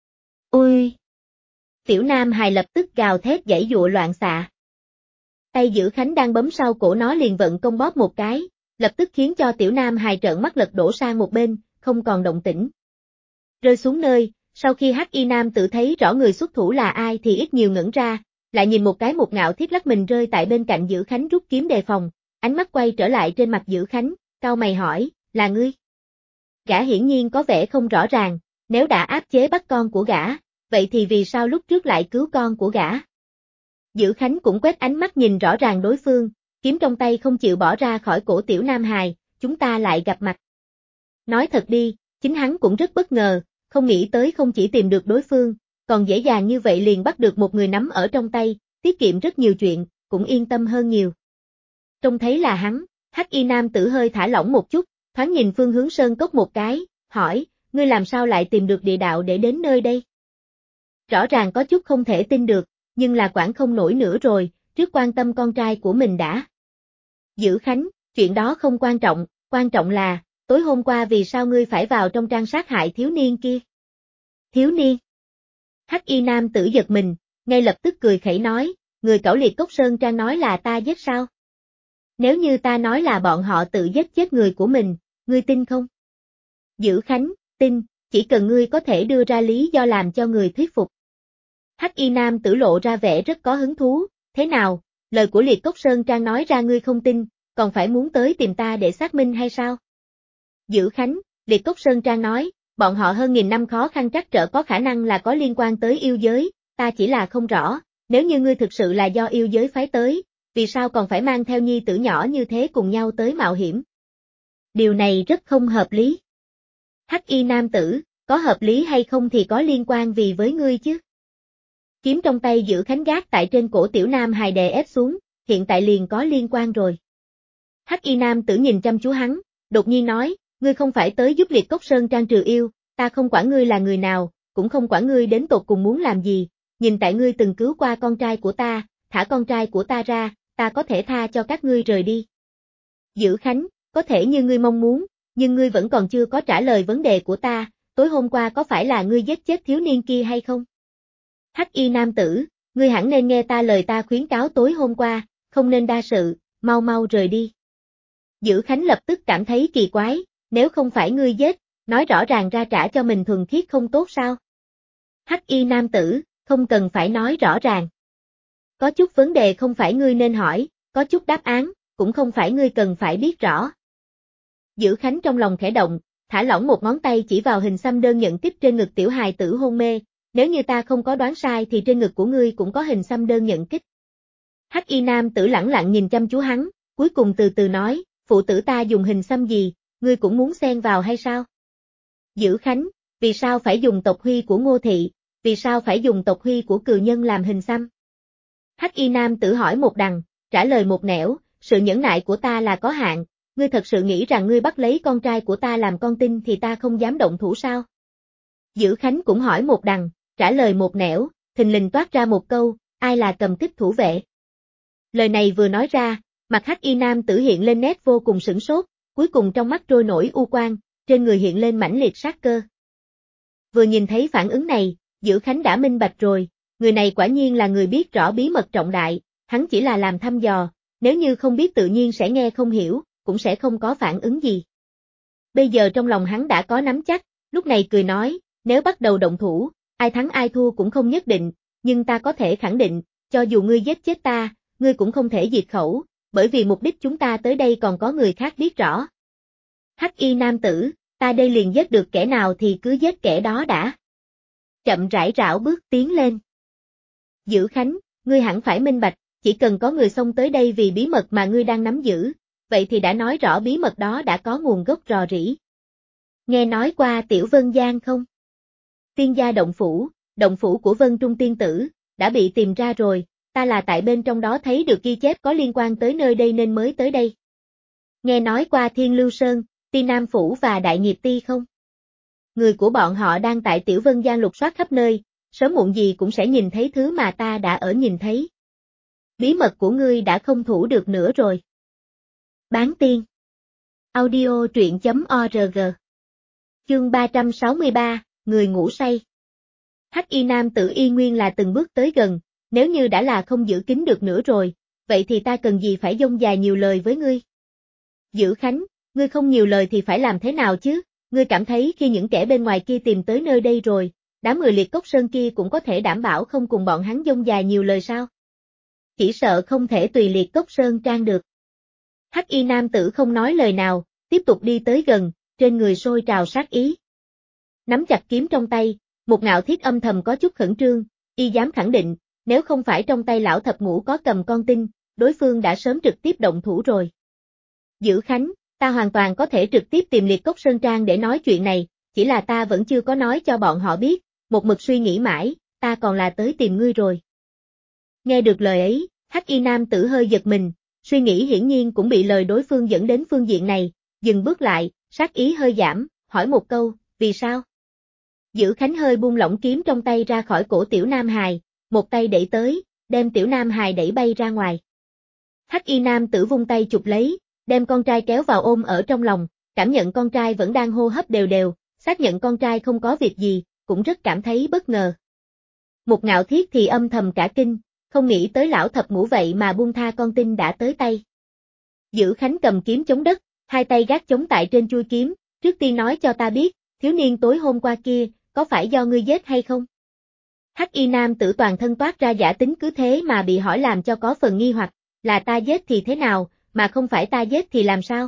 A: Ui! Tiểu nam hài lập tức gào thét giãy giụa loạn xạ. Tay Dữ Khánh đang bấm sau cổ nó liền vận công bóp một cái, lập tức khiến cho tiểu nam hài trợn mắt lật đổ sang một bên, không còn động tĩnh. Rơi xuống nơi, sau khi hắc y nam tự thấy rõ người xuất thủ là ai thì ít nhiều ngẩn ra, lại nhìn một cái Một Ngạo Thiết lắc mình rơi tại bên cạnh Dữ Khánh rút kiếm đề phòng, ánh mắt quay trở lại trên mặt Dữ Khánh, cau mày hỏi, là ngươi? Gã hiển nhiên có vẻ không rõ ràng, nếu đã áp chế bắt con của gã, vậy thì vì sao lúc trước lại cứu con của gã? Dữ Khánh cũng quét ánh mắt nhìn rõ ràng đối phương, kiếm trong tay không chịu bỏ ra khỏi cổ tiểu nam hài, chúng ta lại gặp mặt. Nói thật đi, chính hắn cũng rất bất ngờ, không nghĩ tới không chỉ tìm được đối phương, còn dễ dàng như vậy liền bắt được một người nắm ở trong tay, tiết kiệm rất nhiều chuyện, cũng yên tâm hơn nhiều. Trông thấy là hắn, hắc y nam tử hơi thả lỏng một chút, thoáng nhìn phương hướng sơn cốc một cái, hỏi, ngươi làm sao lại tìm được địa đạo để đến nơi đây? Rõ ràng có chút không thể tin được, nhưng là quản không nổi nữa rồi, trước quan tâm con trai của mình đã. Dữ Khánh, chuyện đó không quan trọng là, tối hôm qua vì sao ngươi phải vào trong trang sát hại thiếu niên kia? Thiếu niên? Hắc y nam tử giật mình, ngay lập tức cười khẩy nói, người cẩu liệt cốc sơn trang nói là ta giết sao? Nếu như ta nói là bọn họ tự giết chết người của mình, ngươi tin không? Dữ Khánh, tin, chỉ cần ngươi có thể đưa ra lý do làm cho người thuyết phục. Hắc y nam tử lộ ra vẻ rất có hứng thú, thế nào, lời của liệt cốc sơn trang nói ra ngươi không tin, còn phải muốn tới tìm ta để xác minh hay sao? Dữ Khánh, liệt cốc sơn trang nói, bọn họ hơn 1000 năm khó khăn trắc trở có khả năng là có liên quan tới yêu giới, ta chỉ là không rõ, nếu như ngươi thực sự là do yêu giới phái tới, vì sao còn phải mang theo nhi tử nhỏ như thế cùng nhau tới mạo hiểm? Điều này rất không hợp lý. Hắc y nam tử, có hợp lý hay không thì có liên quan vì với ngươi chứ? Kiếm trong tay Dữ Khánh gác tại trên cổ tiểu nam hài đè ép xuống, hiện tại liền có liên quan rồi. Hắc y nam tử nhìn chăm chú hắn, đột nhiên nói, ngươi không phải tới giúp liệt cốc sơn trang trừ yêu, ta không quản ngươi là người nào, cũng không quản ngươi đến tột cùng muốn làm gì, nhìn tại ngươi từng cứu qua con trai của ta, thả con trai của ta ra, ta có thể tha cho các ngươi rời đi. Dữ Khánh, có thể như ngươi mong muốn, nhưng ngươi vẫn còn chưa có trả lời vấn đề của ta, tối hôm qua có phải là ngươi giết chết thiếu niên kia hay không? Hắc y nam tử, ngươi hẳn nên nghe lời ta khuyến cáo tối hôm qua, không nên đa sự, mau mau rời đi. Dữ Khánh lập tức cảm thấy kỳ quái, nếu không phải ngươi giết, nói rõ ràng ra trả cho mình thuần khiết không tốt sao? Hắc y nam tử, không cần phải nói rõ ràng. Có chút vấn đề không phải ngươi nên hỏi, có chút đáp án, cũng không phải ngươi cần phải biết rõ. Dữ Khánh trong lòng khẽ động, thả lỏng một ngón tay chỉ vào hình xăm đơn nhận kích trên ngực tiểu hài tử hôn mê, nếu như ta không có đoán sai thì trên ngực của ngươi cũng có hình xăm đơn nhận kích. Hắc y nam tử lẳng lặng nhìn chăm chú hắn, cuối cùng từ từ nói, phụ tử ta dùng hình xăm gì, ngươi cũng muốn xen vào hay sao? Dữ Khánh, vì sao phải dùng tộc huy của Ngô Thị, vì sao phải dùng tộc huy của cừu nhân làm hình xăm? Hắc y nam tử hỏi một đằng, trả lời một nẻo, sự nhẫn nại của ta là có hạn, ngươi thật sự nghĩ rằng ngươi bắt lấy con trai của ta làm con tin thì ta không dám động thủ sao? Dữ Khánh cũng hỏi một đằng, trả lời một nẻo, thình lình toát ra một câu, ai là cầm tích thủ vệ? Lời này vừa nói ra, mặt Hắc y nam tử hiện lên nét vô cùng sửng sốt, cuối cùng trong mắt trôi nổi u quang, trên người hiện lên mãnh liệt sát cơ. Vừa nhìn thấy phản ứng này, Dữ Khánh đã minh bạch rồi, người này quả nhiên là người biết rõ bí mật trọng đại, hắn chỉ là làm thăm dò, nếu như không biết tự nhiên sẽ nghe không hiểu, cũng sẽ không có phản ứng gì. Bây giờ trong lòng hắn đã có nắm chắc, lúc này cười nói, nếu bắt đầu động thủ, ai thắng ai thua cũng không nhất định, nhưng ta có thể khẳng định, cho dù ngươi giết chết ta, ngươi cũng không thể diệt khẩu, bởi vì mục đích chúng ta tới đây còn có người khác biết rõ. Hắc y nam tử, ta đây liền giết được kẻ nào thì cứ giết kẻ đó đã. Chậm rãi rảo bước tiến lên. Dữ Khánh, ngươi hẳn phải minh bạch, chỉ cần có người xông tới đây vì bí mật mà ngươi đang nắm giữ, vậy thì đã nói rõ bí mật đó đã có nguồn gốc rò rỉ. Nghe nói qua Tiểu Vân Giang không? Tiên gia động phủ của Vân Trung tiên tử, đã bị tìm ra rồi, ta là tại bên trong đó thấy được ghi chép có liên quan tới nơi đây nên mới tới đây. Nghe nói qua Thiên Lưu Sơn, Ti Nam Phủ và Đại Nghiệp Ti không? Người của bọn họ đang tại Tiểu Vân Giang lục soát khắp nơi, sớm muộn gì cũng sẽ nhìn thấy thứ mà ta đã ở nhìn thấy. Bí mật của ngươi đã không thủ được nữa rồi. Bán tiên. Audio truyện.org. Chương 363, người ngủ say. Hắc y nam tử y nguyên là từng bước tới gần, nếu như đã là không giữ kín được nữa rồi, vậy thì ta cần gì phải dông dài nhiều lời với ngươi? Dữ Khánh, ngươi không nhiều lời thì phải làm thế nào chứ? Ngươi cảm thấy khi những kẻ bên ngoài kia tìm tới nơi đây rồi, đám người liệt cốc sơn kia cũng có thể đảm bảo không cùng bọn hắn dông dài nhiều lời sao? Chỉ sợ không thể tùy liệt cốc sơn trang được. Hắc y nam tử không nói lời nào, tiếp tục đi tới gần, trên người sôi trào sát ý. Nắm chặt kiếm trong tay, một ngạo thiết âm thầm có chút khẩn trương, y dám khẳng định, nếu không phải trong tay lão thập ngũ có cầm con tin, đối phương đã sớm trực tiếp động thủ rồi. Dữ Khánh, ta hoàn toàn có thể trực tiếp tìm liệt cốc sơn trang để nói chuyện này, chỉ là ta vẫn chưa có nói cho bọn họ biết, một mực suy nghĩ mãi, ta còn là tới tìm ngươi rồi. Nghe được lời ấy, Hắc y nam tử hơi giật mình, suy nghĩ hiển nhiên cũng bị lời đối phương dẫn đến phương diện này, dừng bước lại, sát ý hơi giảm, hỏi một câu, vì sao? Dữ Khánh hơi buông lỏng kiếm trong tay ra khỏi cổ tiểu nam hài, một tay đẩy tới, đem tiểu nam hài đẩy bay ra ngoài. Hắc y nam tử vung tay chụp lấy, đem con trai kéo vào ôm ở trong lòng, cảm nhận con trai vẫn đang hô hấp đều đều, xác nhận con trai không có việc gì, cũng rất cảm thấy bất ngờ. Một Ngạo Thiết thì âm thầm cả kinh, không nghĩ tới lão thập ngũ vậy mà buông tha con tin đã tới tay. Dữ Khánh cầm kiếm chống đất, hai tay gác chống tại trên chuôi kiếm, trước tiên nói cho ta biết, thiếu niên tối hôm qua kia, có phải do ngươi giết hay không? Hắc y nam tử toàn thân toát ra giả tính cứ thế mà bị hỏi làm cho có phần nghi hoặc, là ta giết thì thế nào, mà không phải ta giết thì làm sao?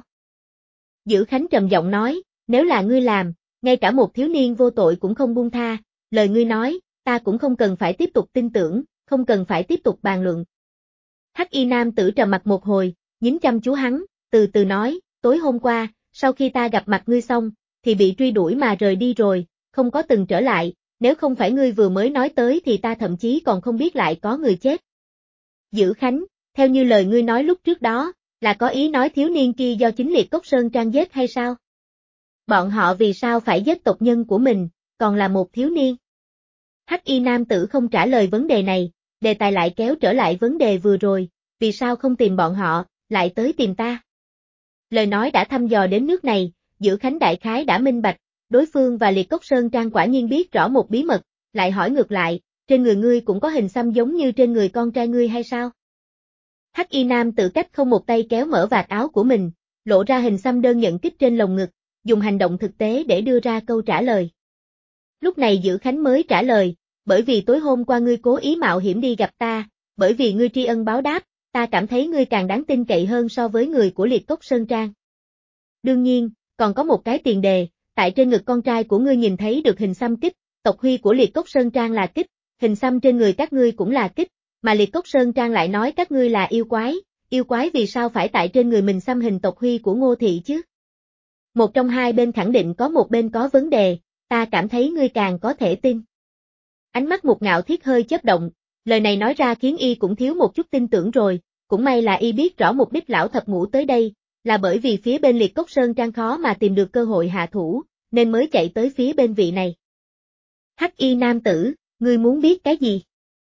A: Dữ Khánh trầm giọng nói, nếu là ngươi làm, ngay cả một thiếu niên vô tội cũng không buông tha, lời ngươi nói, ta cũng không cần phải tiếp tục tin tưởng, không cần phải tiếp tục bàn luận. Hắc y nam tử trầm mặt một hồi, nhìn chăm chú hắn, từ từ nói, tối hôm qua, sau khi ta gặp mặt ngươi xong, thì bị truy đuổi mà rời đi rồi, không có từng trở lại, nếu không phải ngươi vừa mới nói tới thì ta thậm chí còn không biết lại có người chết. Dữ Khánh, theo như lời ngươi nói lúc trước đó, là có ý nói thiếu niên kia do chính Liệt Cốc Sơn Trang giết hay sao? Bọn họ vì sao phải giết tộc nhân của mình, còn là một thiếu niên? Hắc y nam tử không trả lời vấn đề này, đề tài lại kéo trở lại vấn đề vừa rồi, vì sao không tìm bọn họ, lại tới tìm ta? Lời nói đã thăm dò đến nước này, Dữ Khánh đại khái đã minh bạch, đối phương và Liệt Cốc Sơn Trang quả nhiên biết rõ một bí mật, lại hỏi ngược lại, trên người ngươi cũng có hình xăm giống như trên người con trai ngươi hay sao? Hắc y nam tự cách không một tay kéo mở vạt áo của mình, lộ ra hình xăm đơn nhận kích trên lồng ngực, dùng hành động thực tế để đưa ra câu trả lời. Lúc này Dữ Khánh mới trả lời, bởi vì tối hôm qua ngươi cố ý mạo hiểm đi gặp ta, bởi vì ngươi tri ân báo đáp, ta cảm thấy ngươi càng đáng tin cậy hơn so với người của Liệt Cốc Sơn Trang. Đương nhiên, còn có một cái tiền đề, tại trên ngực con trai của ngươi nhìn thấy được hình xăm kích, tộc huy của Liệt Cốc Sơn Trang là kích, hình xăm trên người các ngươi cũng là kích, mà Liệt Cốc Sơn Trang lại nói các ngươi là yêu quái vì sao phải tại trên người mình xăm hình tộc huy của Ngô Thị chứ? Một trong hai bên khẳng định có một bên có vấn đề, ta cảm thấy ngươi càng có thể tin. Ánh mắt Một Ngạo Thiết hơi chớp động, lời này nói ra khiến y cũng thiếu một chút tin tưởng rồi, cũng may là y biết rõ mục đích lão thập ngũ tới đây, là bởi vì phía bên Liệt Cốc Sơn Trang khó mà tìm được cơ hội hạ thủ, nên mới chạy tới phía bên vị này. Hắc y nam tử, ngươi muốn biết cái gì?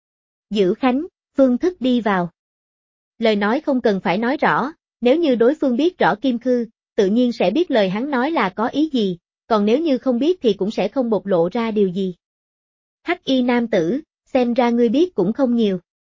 A: Dữ Khánh, phương thức đi vào. Lời nói không cần phải nói rõ, nếu như đối phương biết rõ Kim Khư, tự nhiên sẽ biết lời hắn nói là có ý gì, còn nếu như không biết thì cũng sẽ không bộc lộ ra điều gì. Hắc y nam tử, xem ra ngươi biết cũng không nhiều.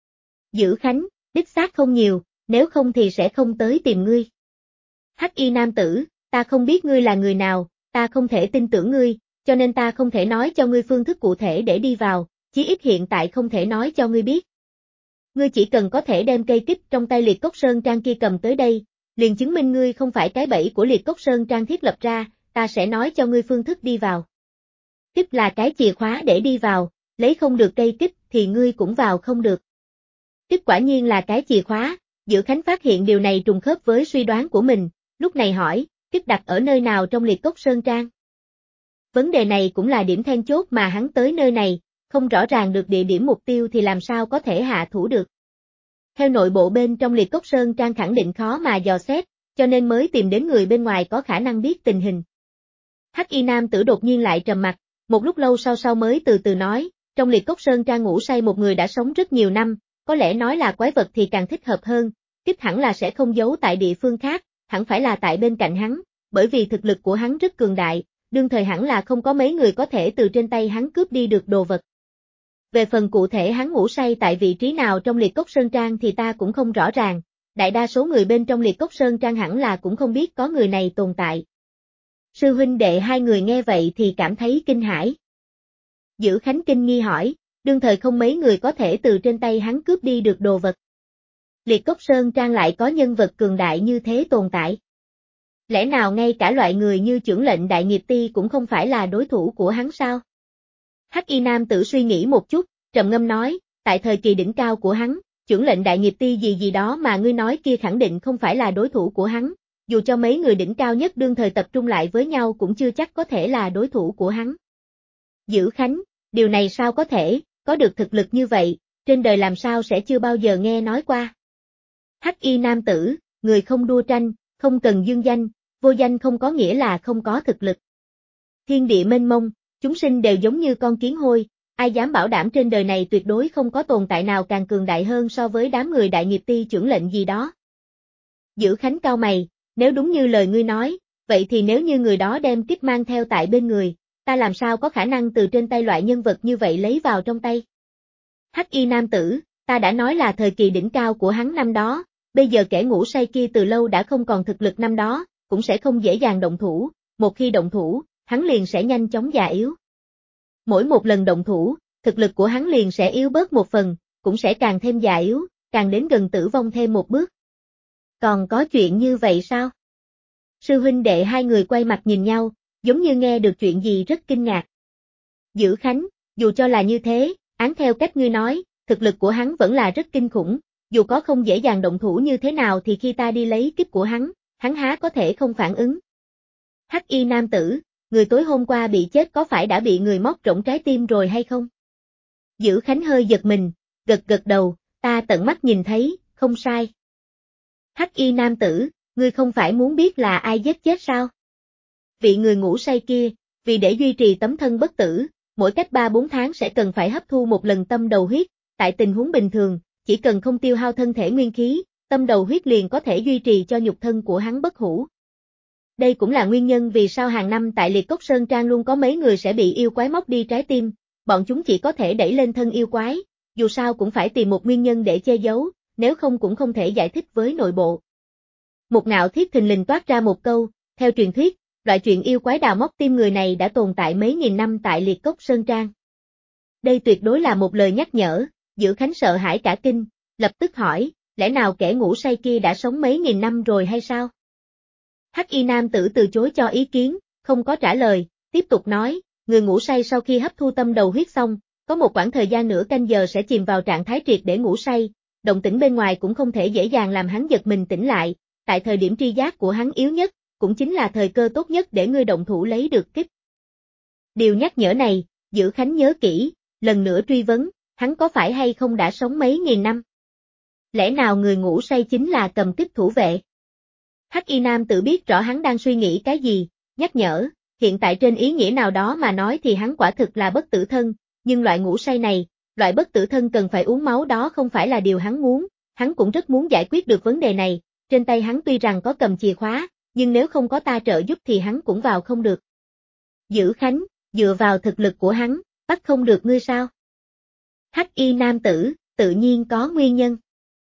A: Dữ Khánh, đích xác không nhiều, nếu không thì sẽ không tới tìm ngươi. Hắc y nam tử, ta không biết ngươi là người nào, ta không thể tin tưởng ngươi, cho nên ta không thể nói cho ngươi phương thức cụ thể để đi vào, chí ít hiện tại không thể nói cho ngươi biết. Ngươi chỉ cần có thể đem cây kích trong tay Liệt Cốc Sơn Trang kia cầm tới đây, liền chứng minh ngươi không phải cái bẫy của Liệt Cốc Sơn Trang thiết lập ra, ta sẽ nói cho ngươi phương thức đi vào. Kích là cái chìa khóa để đi vào, lấy không được cây kích thì ngươi cũng vào không được. Kích quả nhiên là cái chìa khóa, Dữ Khánh phát hiện điều này trùng khớp với suy đoán của mình, lúc này hỏi, kích đặt ở nơi nào trong Liệt Cốc Sơn Trang? Vấn đề này cũng là điểm then chốt mà hắn tới nơi này, không rõ ràng được địa điểm mục tiêu thì làm sao có thể hạ thủ được. Theo nội bộ bên trong Liệt Cốc Sơn Trang khẳng định khó mà dò xét, cho nên mới tìm đến người bên ngoài có khả năng biết tình hình. Hắc y nam tử đột nhiên lại trầm mặt, một lúc lâu sau mới từ từ nói, trong Liệt Cốc Sơn Trang ngủ say một người đã sống rất nhiều năm, có lẽ nói là quái vật thì càng thích hợp hơn, kích hẳn là sẽ không giấu tại địa phương khác, hẳn phải là tại bên cạnh hắn, bởi vì thực lực của hắn rất cường đại, đương thời hẳn là không có mấy người có thể từ trên tay hắn cướp đi được đồ vật. Về phần cụ thể hắn ngủ say tại vị trí nào trong Liệt Cốc Sơn Trang thì ta cũng không rõ ràng, đại đa số người bên trong Liệt Cốc Sơn Trang hẳn là cũng không biết có người này tồn tại. Sư huynh đệ hai người nghe vậy thì cảm thấy kinh hãi. Dữ Khánh kinh nghi hỏi, đương thời không mấy người có thể từ trên tay hắn cướp đi được đồ vật. Liệt Cốc Sơn Trang lại có nhân vật cường đại như thế tồn tại. Lẽ nào ngay cả loại người như trưởng lệnh Đại Nghiệp Ti cũng không phải là đối thủ của hắn sao? Hắc y nam tử suy nghĩ một chút, trầm ngâm nói, tại thời kỳ đỉnh cao của hắn, trưởng lệnh Đại Nghiệp Ti gì đó mà ngươi nói kia khẳng định không phải là đối thủ của hắn, dù cho mấy người đỉnh cao nhất đương thời tập trung lại với nhau cũng chưa chắc có thể là đối thủ của hắn. Dữ Khánh, điều này sao có thể, có được thực lực như vậy, trên đời làm sao sẽ chưa bao giờ nghe nói qua. Hắc y nam tử, người không đua tranh, không cần dương danh, vô danh không có nghĩa là không có thực lực. Thiên địa mênh mông, Chúng sinh đều giống như con kiến hôi, ai dám bảo đảm trên đời này tuyệt đối không có tồn tại nào càng cường đại hơn so với đám người đại nghiệp ti chưởng lệnh gì đó. Dữ Khánh cau mày, nếu đúng như lời ngươi nói, vậy thì nếu như người đó đem kíp mang theo tại bên người, ta làm sao có khả năng từ trên tay loại nhân vật như vậy lấy vào trong tay? Hắc y nam tử, ta đã nói là thời kỳ đỉnh cao của hắn năm đó, bây giờ kẻ ngủ say kia từ lâu đã không còn thực lực năm đó, cũng sẽ không dễ dàng động thủ, một khi động thủ, hắn liền sẽ nhanh chóng già yếu. Mỗi một lần động thủ, thực lực của hắn liền sẽ yếu bớt một phần, cũng sẽ càng thêm già yếu, càng đến gần tử vong thêm một bước. Còn có chuyện như vậy sao? Sư huynh đệ hai người quay mặt nhìn nhau, giống như nghe được chuyện gì rất kinh ngạc. Dữ Khánh, dù cho là như thế, án theo cách ngươi nói, thực lực của hắn vẫn là rất kinh khủng, dù có không dễ dàng động thủ như thế nào thì khi ta đi lấy kíp của hắn há có thể không phản ứng. Hắc y nam tử, người tối hôm qua bị chết có phải đã bị người móc rỗng trái tim rồi hay không? Dữ Khánh hơi giật mình, gật đầu, ta tận mắt nhìn thấy, không sai. Hắc y nam tử, ngươi không phải muốn biết là ai giết chết sao? Vị người ngủ say kia, vì để duy trì tấm thân bất tử, mỗi cách 3-4 tháng sẽ cần phải hấp thu một lần tâm đầu huyết, tại tình huống bình thường, chỉ cần không tiêu hao thân thể nguyên khí, tâm đầu huyết liền có thể duy trì cho nhục thân của hắn bất hủ. Đây cũng là nguyên nhân vì sao hàng năm tại Liệt Cốc Sơn Trang luôn có mấy người sẽ bị yêu quái móc đi trái tim, bọn chúng chỉ có thể đẩy lên thân yêu quái, dù sao cũng phải tìm một nguyên nhân để che giấu, nếu không cũng không thể giải thích với nội bộ. Một Ngạo Thiết thình lình toát ra một câu, theo truyền thuyết, loại chuyện yêu quái đào móc tim người này đã tồn tại mấy nghìn năm tại Liệt Cốc Sơn Trang. Đây tuyệt đối là một lời nhắc nhở, Dữ Khánh sợ hãi cả kinh, lập tức hỏi, lẽ nào kẻ ngủ say kia đã sống mấy nghìn năm rồi hay sao? Hắc y nam tử từ chối cho ý kiến, không có trả lời, tiếp tục nói, người ngủ say sau khi hấp thu tâm đầu huyết xong, có một khoảng thời gian nửa canh giờ sẽ chìm vào trạng thái triệt để ngủ say, động tĩnh bên ngoài cũng không thể dễ dàng làm hắn giật mình tỉnh lại, tại thời điểm tri giác của hắn yếu nhất, cũng chính là thời cơ tốt nhất để ngươi động thủ lấy được kíp. Điều nhắc nhở này, Dữ Khánh nhớ kỹ, lần nữa truy vấn, hắn có phải hay không đã sống mấy nghìn năm? Lẽ nào người ngủ say chính là cầm kíp thủ vệ? Hắc y nam tự biết rõ hắn đang suy nghĩ cái gì, nhắc nhở, hiện tại trên ý nghĩa nào đó mà nói thì hắn quả thực là bất tử thân, nhưng loại ngủ say này, loại bất tử thân cần phải uống máu đó không phải là điều hắn muốn, hắn cũng rất muốn giải quyết được vấn đề này, trên tay hắn tuy rằng có cầm chìa khóa, nhưng nếu không có ta trợ giúp thì hắn cũng vào không được. Dữ Khánh, dựa vào thực lực của hắn, bắt không được ngươi sao? Hắc y nam tử, tự nhiên có nguyên nhân.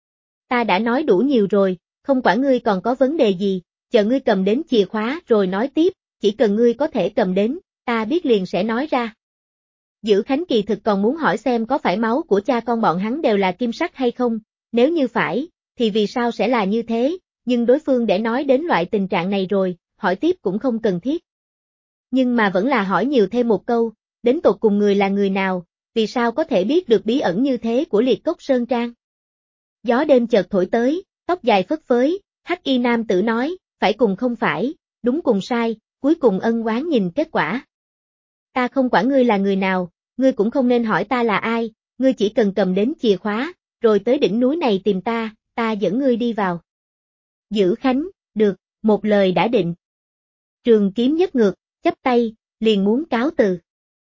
A: Ta đã nói đủ nhiều rồi, không quản ngươi còn có vấn đề gì, chờ ngươi cầm đến chìa khóa rồi nói tiếp, chỉ cần ngươi có thể cầm đến, ta biết liền sẽ nói ra. Dữ Khánh kỳ thực còn muốn hỏi xem có phải máu của cha con bọn hắn đều là kim sắc hay không, nếu như phải, thì vì sao sẽ là như thế, nhưng đối phương để nói đến loại tình trạng này rồi, hỏi tiếp cũng không cần thiết. Nhưng mà vẫn là hỏi nhiều thêm một câu, đến tột cùng người là người nào, vì sao có thể biết được bí ẩn như thế của Liệt Cốc Sơn Trang. Gió đêm chợt thổi tới, tóc dài phất phới, Hắc y nam tử nói, phải cùng không phải, đúng cùng sai, cuối cùng ân oán nhìn kết quả. Ta không quản ngươi là người nào, ngươi cũng không nên hỏi ta là ai, ngươi chỉ cần cầm đến chìa khóa, rồi tới đỉnh núi này tìm ta dẫn ngươi đi vào. Dữ Khánh, được, một lời đã định. Trường kiếm nhất ngược, chắp tay, liền muốn cáo từ.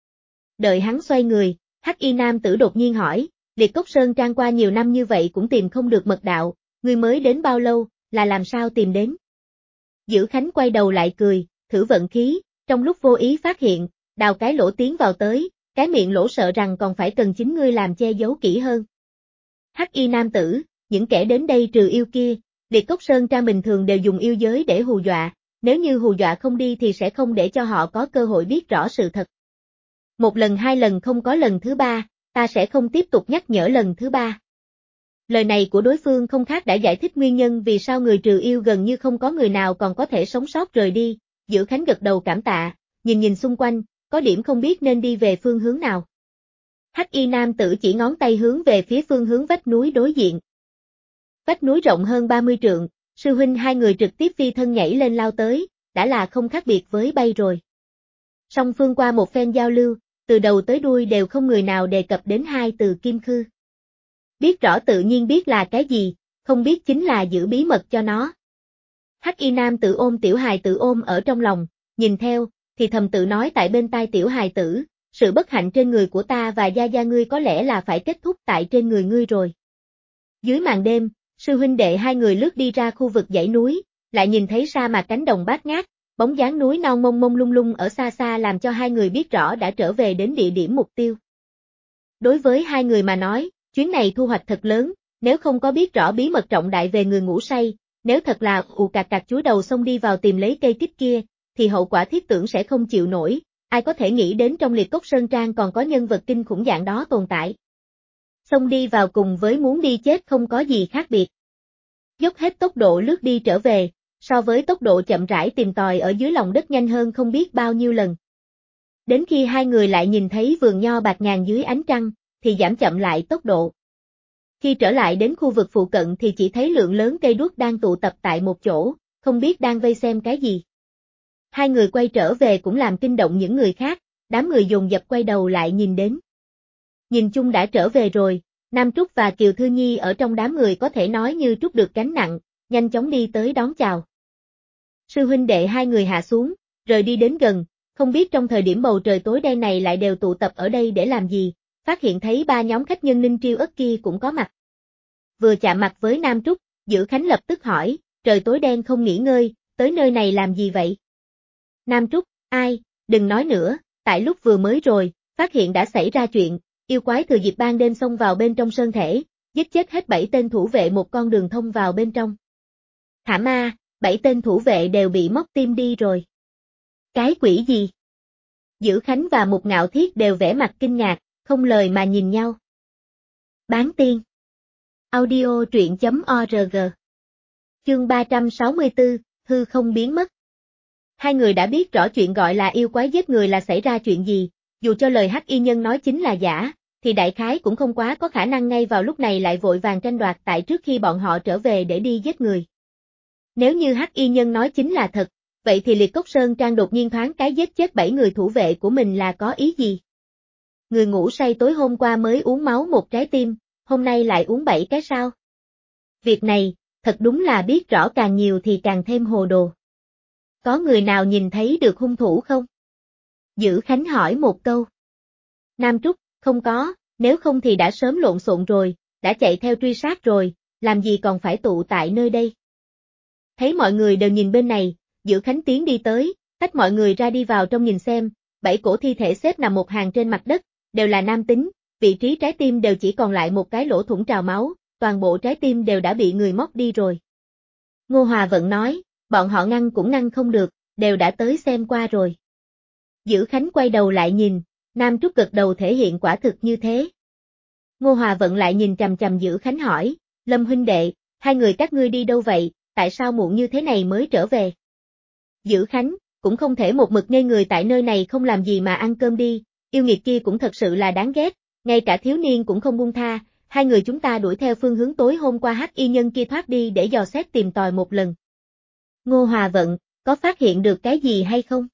A: Đợi hắn xoay người, Hắc y nam tử đột nhiên hỏi, Liệt Cốc Sơn Trang qua nhiều năm như vậy cũng tìm không được mật đạo, ngươi mới đến bao lâu, là làm sao tìm đến? Dữ Khánh quay đầu lại cười, thử vận khí, trong lúc vô ý phát hiện, đào cái lỗ tiến vào tới, cái miệng lỗ sợ rằng còn phải cần chính ngươi làm che giấu kỹ hơn. Hắc y nam tử, những kẻ đến đây trừ yêu kia, Liệt Cốc Sơn Trang bình thường đều dùng yêu giới để hù dọa, nếu như hù dọa không đi thì sẽ không để cho họ có cơ hội biết rõ sự thật. Một lần hai lần không có lần thứ ba, ta sẽ không tiếp tục nhắc nhở lần thứ ba. Lời này của đối phương không khác đã giải thích nguyên nhân vì sao người trừ yêu gần như không có người nào còn có thể sống sót rời đi, Dữ Khánh gật đầu cảm tạ, nhìn xung quanh, có điểm không biết nên đi về phương hướng nào. Hắc y nam tử chỉ ngón tay hướng về phía phương hướng vách núi đối diện. Vách núi rộng hơn 30 trượng, sư huynh hai người trực tiếp phi thân nhảy lên lao tới, đã là không khác biệt với bay rồi. Song phương qua một phen giao lưu, từ đầu tới đuôi đều không người nào đề cập đến hai từ kim khư. Biết rõ tự nhiên biết là cái gì, không biết chính là giữ bí mật cho nó. Hắc y nam tự ôm tiểu hài tự ôm ở trong lòng, nhìn theo, thì thầm tự nói tại bên tai tiểu hài tử, sự bất hạnh trên người của ta và gia gia ngươi có lẽ là phải kết thúc tại trên người ngươi rồi. Dưới màn đêm, sư huynh đệ hai người lướt đi ra khu vực dãy núi, lại nhìn thấy sa mạc cánh đồng bát ngát, bóng dáng núi non mông mông lung lung ở xa xa làm cho hai người biết rõ đã trở về đến địa điểm mục tiêu. Đối với hai người mà nói, chuyến này thu hoạch thật lớn, nếu không có biết rõ bí mật trọng đại về người ngủ say, nếu thật là ù cạc cạc chúi đầu xông đi vào tìm lấy cây kích kia, thì hậu quả thiết tưởng sẽ không chịu nổi, ai có thể nghĩ đến trong Liệt Cốc Sơn Trang còn có nhân vật kinh khủng dạng đó tồn tại. Xông đi vào cùng với muốn đi chết không có gì khác biệt. Dốc hết tốc độ lướt đi trở về, so với tốc độ chậm rãi tìm tòi ở dưới lòng đất nhanh hơn không biết bao nhiêu lần. Đến khi hai người lại nhìn thấy vườn nho bạt ngàn dưới ánh trăng, thì giảm chậm lại tốc độ. Khi trở lại đến khu vực phụ cận thì chỉ thấy lượng lớn cây đuốc đang tụ tập tại một chỗ, không biết đang vây xem cái gì. Hai người quay trở về cũng làm kinh động những người khác, đám người dồn dập quay đầu lại nhìn đến. Nhìn chung đã trở về rồi, Nam Trúc và Kiều Thư Nhi ở trong đám người có thể nói như trút được gánh nặng, nhanh chóng đi tới đón chào. Sư huynh đệ hai người hạ xuống, rời đi đến gần, không biết trong thời điểm bầu trời tối đen này lại đều tụ tập ở đây để làm gì, phát hiện thấy ba nhóm khách nhân Ninh Triêu Ất kia cũng có mặt. Vừa chạm mặt với Nam Trúc, Dữ Khánh lập tức hỏi, trời tối đen không nghỉ ngơi, tới nơi này làm gì vậy? Nam Trúc, ai, đừng nói nữa, tại lúc vừa mới rồi, phát hiện đã xảy ra chuyện, yêu quái thừa dịp ban đêm xông vào bên trong sơn thể, giết chết hết 7 tên thủ vệ một con đường thông vào bên trong. Thả ma, 7 tên thủ vệ đều bị móc tim đi rồi. Cái quỷ gì? Dữ Khánh và Mục Ngạo Thiết đều vẻ mặt kinh ngạc, không lời mà nhìn nhau. Bán tiên. Audio truyện.org. Chương 364, hư không biến mất. Hai người đã biết rõ chuyện gọi là yêu quái giết người là xảy ra chuyện gì, dù cho lời Hắc Y Nhân nói chính là giả, thì đại khái cũng không quá có khả năng ngay vào lúc này lại vội vàng tranh đoạt tại trước khi bọn họ trở về để đi giết người. Nếu như Hắc Y Nhân nói chính là thật, vậy thì Liệt Cốc Sơn Trang đột nhiên thoáng cái giết chết 7 người thủ vệ của mình là có ý gì? Người ngủ say tối hôm qua mới uống máu một trái tim, hôm nay lại uống 7 cái sao? Việc này, thật đúng là biết rõ càng nhiều thì càng thêm hồ đồ. Có người nào nhìn thấy được hung thủ không? Dữ Khánh hỏi một câu. Nam Trúc, không có, nếu không thì đã sớm lộn xộn rồi, đã chạy theo truy sát rồi, làm gì còn phải tụ tại nơi đây. Thấy mọi người đều nhìn bên này, Dữ Khánh tiến đi tới, tách mọi người ra đi vào trong nhìn xem, 7 cổ thi thể xếp nằm một hàng trên mặt đất, đều là nam tính, vị trí trái tim đều chỉ còn lại một cái lỗ thủng trào máu, toàn bộ trái tim đều đã bị người móc đi rồi. Ngô Hòa Vận nói, bọn họ ngăn cũng ngăn không được, đều đã tới xem qua rồi. Dữ Khánh quay đầu lại nhìn, Nam Trúc gật đầu thể hiện quả thực như thế. Ngô Hòa Vận lại nhìn chằm chằm Dữ Khánh hỏi, Lâm huynh đệ, hai người các ngươi đi đâu vậy, tại sao muộn như thế này mới trở về? Dữ Khánh, cũng không thể một mực ngây người tại nơi này không làm gì mà ăn cơm đi, yêu nghiệt kia cũng thật sự là đáng ghét, ngay cả thiếu niên cũng không buông tha, hai người chúng ta đuổi theo phương hướng tối hôm qua Hắc Y Nhân kia thoát đi để dò xét tìm tòi một lần. Ngô Hòa Vận, có phát hiện được cái gì hay không?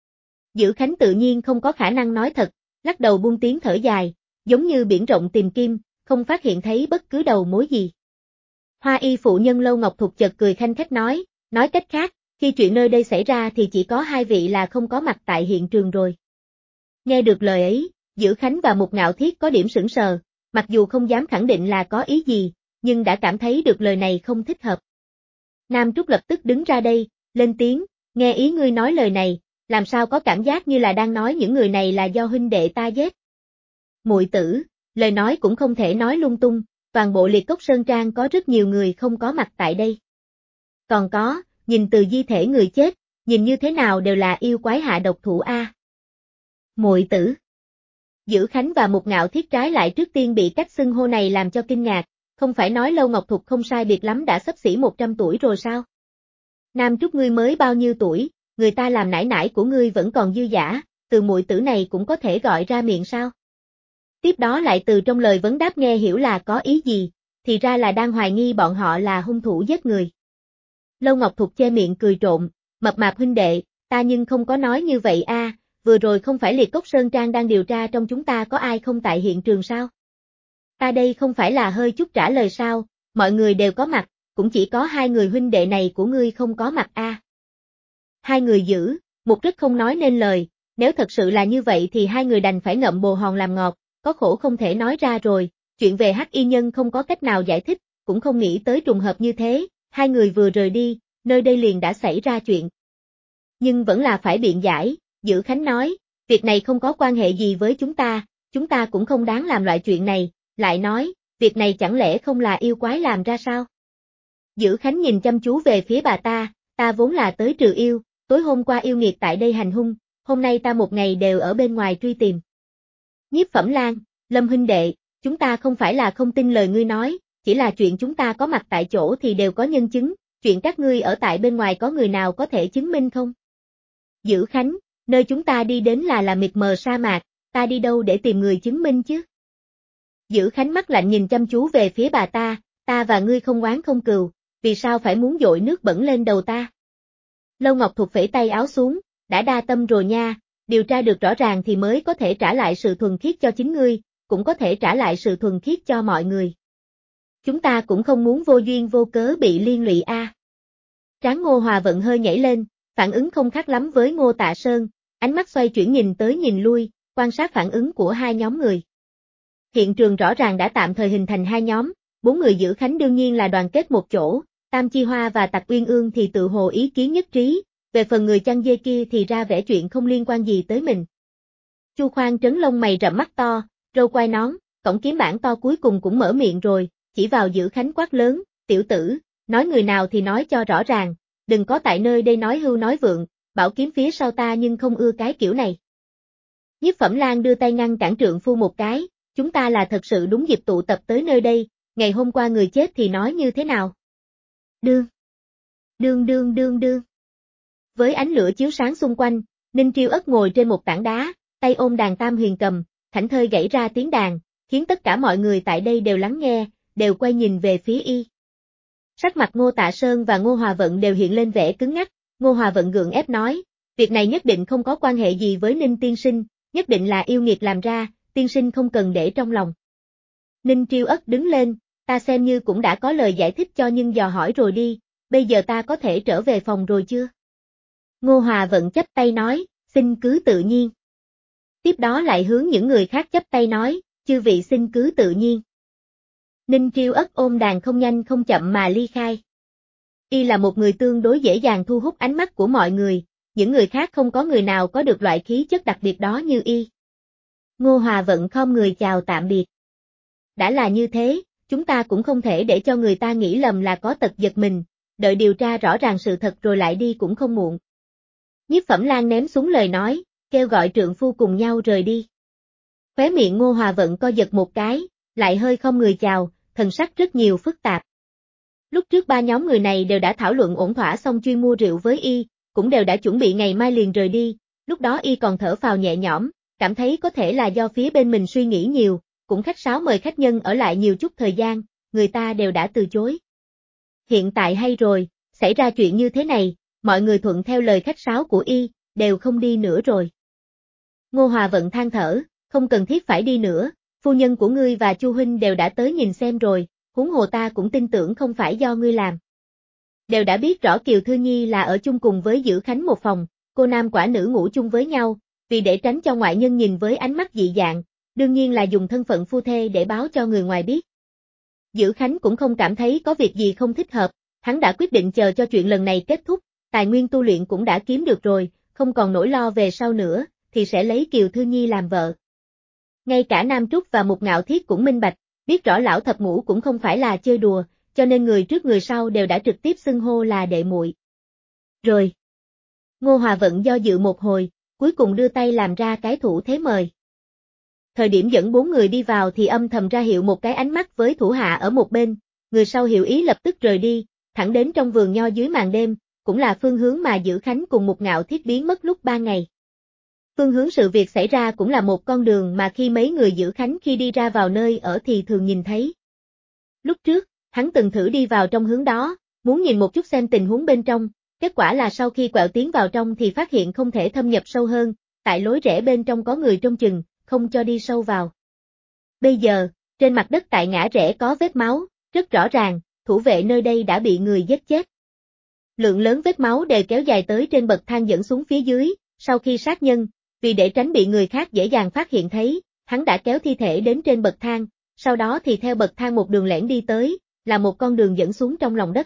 A: Dữ Khánh tự nhiên không có khả năng nói thật, lắc đầu buông tiếng thở dài, giống như biển rộng tìm kim, không phát hiện thấy bất cứ đầu mối gì. Hoa y phụ nhân Lâu Ngọc Thục chợt cười khanh khách nói cách khác, khi chuyện nơi đây xảy ra thì chỉ có hai vị là không có mặt tại hiện trường rồi. Nghe được lời ấy, Dữ Khánh và Mục Ngạo Thiết có điểm sững sờ, mặc dù không dám khẳng định là có ý gì, nhưng đã cảm thấy được lời này không thích hợp. Nam Trúc lập tức đứng ra đây, lên tiếng, nghe ý ngươi nói lời này, làm sao có cảm giác như là đang nói những người này là do huynh đệ ta giết. Muội tử, lời nói cũng không thể nói lung tung, toàn bộ Liệt Cốc Sơn Trang có rất nhiều người không có mặt tại đây. Còn có, nhìn từ di thể người chết, nhìn như thế nào đều là yêu quái hạ độc thủ a. Muội tử. Dữ Khánh và Mục Ngạo Thiết trái lại trước tiên bị cách xưng hô này làm cho kinh ngạc, không phải nói Lâu Ngọc Thục không sai biệt lắm đã xấp xỉ 100 tuổi rồi sao? Nam Trúc ngươi mới bao nhiêu tuổi, người ta làm nải nải của ngươi vẫn còn dư dả, từ muội tử này cũng có thể gọi ra miệng sao? Tiếp đó lại từ trong lời vấn đáp nghe hiểu là có ý gì, thì ra là đang hoài nghi bọn họ là hung thủ giết người. Lâu Ngọc Thục che miệng cười trộm, mập mạp huynh đệ, ta nhưng không có nói như vậy a, vừa rồi không phải Liệt Cốc Sơn Trang đang điều tra trong chúng ta có ai không tại hiện trường sao? Ta đây không phải là hơi chút trả lời sao, mọi người đều có mặt, cũng chỉ có hai người huynh đệ này của ngươi không có mặt a. Hai người Dữ, Mục rất không nói nên lời, nếu thật sự là như vậy thì hai người đành phải ngậm bồ hòn làm ngọt, có khổ không thể nói ra rồi, chuyện về hắc y nhân không có cách nào giải thích, cũng không nghĩ tới trùng hợp như thế, hai người vừa rời đi, nơi đây liền đã xảy ra chuyện. Nhưng vẫn là phải biện giải, Dữ Khánh nói, việc này không có quan hệ gì với chúng ta cũng không đáng làm loại chuyện này, lại nói, việc này chẳng lẽ không là yêu quái làm ra sao? Dữ Khánh nhìn chăm chú về phía bà ta vốn là tới trừ yêu, tối hôm qua yêu nghiệt tại đây hành hung, hôm nay ta một ngày đều ở bên ngoài truy tìm. Nhiếp Phẩm Lan, Lâm huynh đệ, chúng ta không phải là không tin lời ngươi nói, chỉ là chuyện chúng ta có mặt tại chỗ thì đều có nhân chứng, chuyện các ngươi ở tại bên ngoài có người nào có thể chứng minh không? Dữ Khánh, nơi chúng ta đi đến là mịt mờ sa mạc, ta đi đâu để tìm người chứng minh chứ? Dữ Khánh mắt lạnh nhìn chăm chú về phía bà ta và ngươi không oán không cừu, vì sao phải muốn dội nước bẩn lên đầu ta? Lâu Ngọc Thục phẩy tay áo xuống, đã đa tâm rồi nha, điều tra được rõ ràng thì mới có thể trả lại sự thuần khiết cho chính ngươi, cũng có thể trả lại sự thuần khiết cho mọi người. Chúng ta cũng không muốn vô duyên vô cớ bị liên lụy a. Trán Ngô Hòa Vận hơi nhảy lên, phản ứng không khác lắm với Ngô Tạ Sơn, ánh mắt xoay chuyển nhìn tới nhìn lui, quan sát phản ứng của hai nhóm người. Hiện trường rõ ràng đã tạm thời hình thành hai nhóm, bốn người Dữ Khánh đương nhiên là đoàn kết một chỗ, Tam Chi Hoa và Tặc Uyên Ương thì tự hồ ý kiến nhất trí, về phần người chăn dê kia thì ra vẻ chuyện không liên quan gì tới mình. Chu Khoan trấn lông mày rậm mắt to, râu quai nón, cổng kiếm bản to cuối cùng cũng mở miệng rồi, chỉ vào Dữ Khánh quát lớn, tiểu tử, nói người nào thì nói cho rõ ràng, đừng có tại nơi đây nói hưu nói vượng, bảo kiếm phía sau ta nhưng không ưa cái kiểu này. Nhiếp Phẩm Lan đưa tay ngăn cản trượng phu một cái, chúng ta là thật sự đúng dịp tụ tập tới nơi đây, ngày hôm qua người chết thì nói như thế nào? Đương. Đương. Với ánh lửa chiếu sáng xung quanh, Ninh Triêu Ất ngồi trên một tảng đá, tay ôm đàn tam huyền cầm, thảnh thơi gảy ra tiếng đàn, khiến tất cả mọi người tại đây đều lắng nghe, đều quay nhìn về phía y. Sắc mặt Ngô Tạ Sơn và Ngô Hòa Vận đều hiện lên vẻ cứng ngắc, Ngô Hòa Vận gượng ép nói, việc này nhất định không có quan hệ gì với Ninh tiên sinh, nhất định là yêu nghiệt làm ra, tiên sinh không cần để trong lòng. Ninh Triêu Ất đứng lên, ta xem như cũng đã có lời giải thích cho nhưng dò hỏi rồi đi, bây giờ ta có thể trở về phòng rồi chưa? Ngô Hòa Vận chắp tay nói, xin cứ tự nhiên. Tiếp đó lại hướng những người khác chắp tay nói, chư vị xin cứ tự nhiên. Ninh Triêu Ất ôm đàn không nhanh không chậm mà ly khai. Y là một người tương đối dễ dàng thu hút ánh mắt của mọi người, những người khác không có người nào có được loại khí chất đặc biệt đó như y. Ngô Hòa Vận khom người chào tạm biệt. Đã là như thế, chúng ta cũng không thể để cho người ta nghĩ lầm là có tật giật mình, đợi điều tra rõ ràng sự thật rồi lại đi cũng không muộn. Nhiếp Phẩm Lan ném xuống lời nói, kêu gọi trượng phu cùng nhau rời đi. Khóe miệng Ngô Hòa Vận co giật một cái, lại hơi không người chào, thần sắc rất nhiều phức tạp. Lúc trước ba nhóm người này đều đã thảo luận ổn thỏa xong chuyên mua rượu với y, cũng đều đã chuẩn bị ngày mai liền rời đi, lúc đó y còn thở phào nhẹ nhõm, cảm thấy có thể là do phía bên mình suy nghĩ nhiều, cũng khách sáo mời khách nhân ở lại nhiều chút thời gian, người ta đều đã từ chối. Hiện tại hay rồi, xảy ra chuyện như thế này, mọi người thuận theo lời khách sáo của y, đều không đi nữa rồi. Ngô Hòa Vận than thở, không cần thiết phải đi nữa, phu nhân của ngươi và Chu huynh đều đã tới nhìn xem rồi, huống hồ ta cũng tin tưởng không phải do ngươi làm. Đều đã biết rõ Kiều Thư Nhi là ở chung cùng với Dữ Khánh một phòng, cô nam quả nữ ngủ chung với nhau, vì để tránh cho ngoại nhân nhìn với ánh mắt dị dạng, đương nhiên là dùng thân phận phu thê để báo cho người ngoài biết. Dữ Khánh cũng không cảm thấy có việc gì không thích hợp, hắn đã quyết định chờ cho chuyện lần này kết thúc, tài nguyên tu luyện cũng đã kiếm được rồi, không còn nỗi lo về sau nữa, thì sẽ lấy Kiều Thư Nhi làm vợ. Ngay cả Nam Trúc và Mục Ngạo Thiết cũng minh bạch, biết rõ lão thập ngũ cũng không phải là chơi đùa, cho nên người trước người sau đều đã trực tiếp xưng hô là đệ muội. Rồi. Ngô Hòa Vận do dự một hồi, cuối cùng đưa tay làm ra cái thủ thế mời. Thời điểm dẫn bốn người đi vào thì âm thầm ra hiệu một cái ánh mắt với thủ hạ ở một bên, người sau hiểu ý lập tức rời đi, thẳng đến trong vườn nho dưới màn đêm, cũng là phương hướng mà Dữ Khánh cùng Mục Ngạo Thiết biến mất lúc 3 ngày. Phương hướng sự việc xảy ra cũng là một con đường mà khi mấy người Dữ Khánh khi đi ra vào nơi ở thì thường nhìn thấy. Lúc trước, hắn từng thử đi vào trong hướng đó, muốn nhìn một chút xem tình huống bên trong, kết quả là sau khi quẹo tiến vào trong thì phát hiện không thể thâm nhập sâu hơn, tại lối rẽ bên trong có người trông chừng, không cho đi sâu vào. Bây giờ, trên mặt đất tại ngã rẽ có vết máu, rất rõ ràng, thủ vệ nơi đây đã bị người giết chết. Lượng lớn vết máu đều kéo dài tới trên bậc thang dẫn xuống phía dưới, sau khi sát nhân, vì để tránh bị người khác dễ dàng phát hiện thấy, hắn đã kéo thi thể đến trên bậc thang, sau đó thì theo bậc thang một đường lẻn đi tới, là một con đường dẫn xuống trong lòng đất.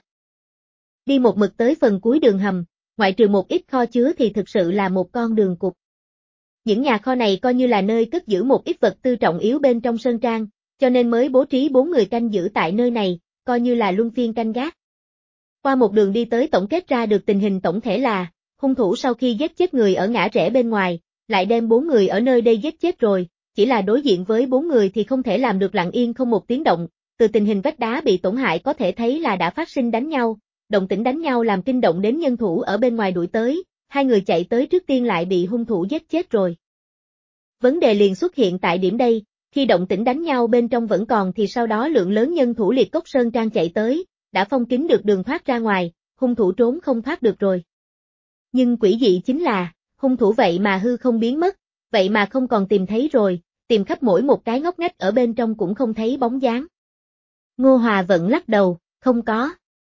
A: Đi một mực tới phần cuối đường hầm, ngoại trừ một ít kho chứa thì thực sự là một con đường cụt. Những nhà kho này coi như là nơi cất giữ một ít vật tư trọng yếu bên trong sơn trang, cho nên mới bố trí 4 người canh giữ tại nơi này, coi như là luân phiên canh gác. Qua một đường đi tới tổng kết ra được tình hình tổng thể là, hung thủ sau khi giết chết người ở ngã rẽ bên ngoài, lại đem 4 người ở nơi đây giết chết rồi, chỉ là đối diện với 4 người thì không thể làm được lặng yên không một tiếng động, từ tình hình vách đá bị tổn hại có thể thấy là đã phát sinh đánh nhau, động tĩnh đánh nhau làm kinh động đến nhân thủ ở bên ngoài đuổi tới, 2 người chạy tới trước tiên lại bị hung thủ giết chết rồi. Vấn đề liền xuất hiện tại điểm đây, khi động tĩnh đánh nhau bên trong vẫn còn thì sau đó lượng lớn nhân thủ Liệt Cốc Sơn Trang chạy tới, đã phong kín được đường thoát ra ngoài, hung thủ trốn không thoát được rồi. Nhưng quỷ dị chính là, hung thủ vậy mà hư không biến mất, vậy mà không còn tìm thấy rồi, tìm khắp mỗi một cái ngóc ngách ở bên trong cũng không thấy bóng dáng. Ngô Hòa Vận lắc đầu, không có.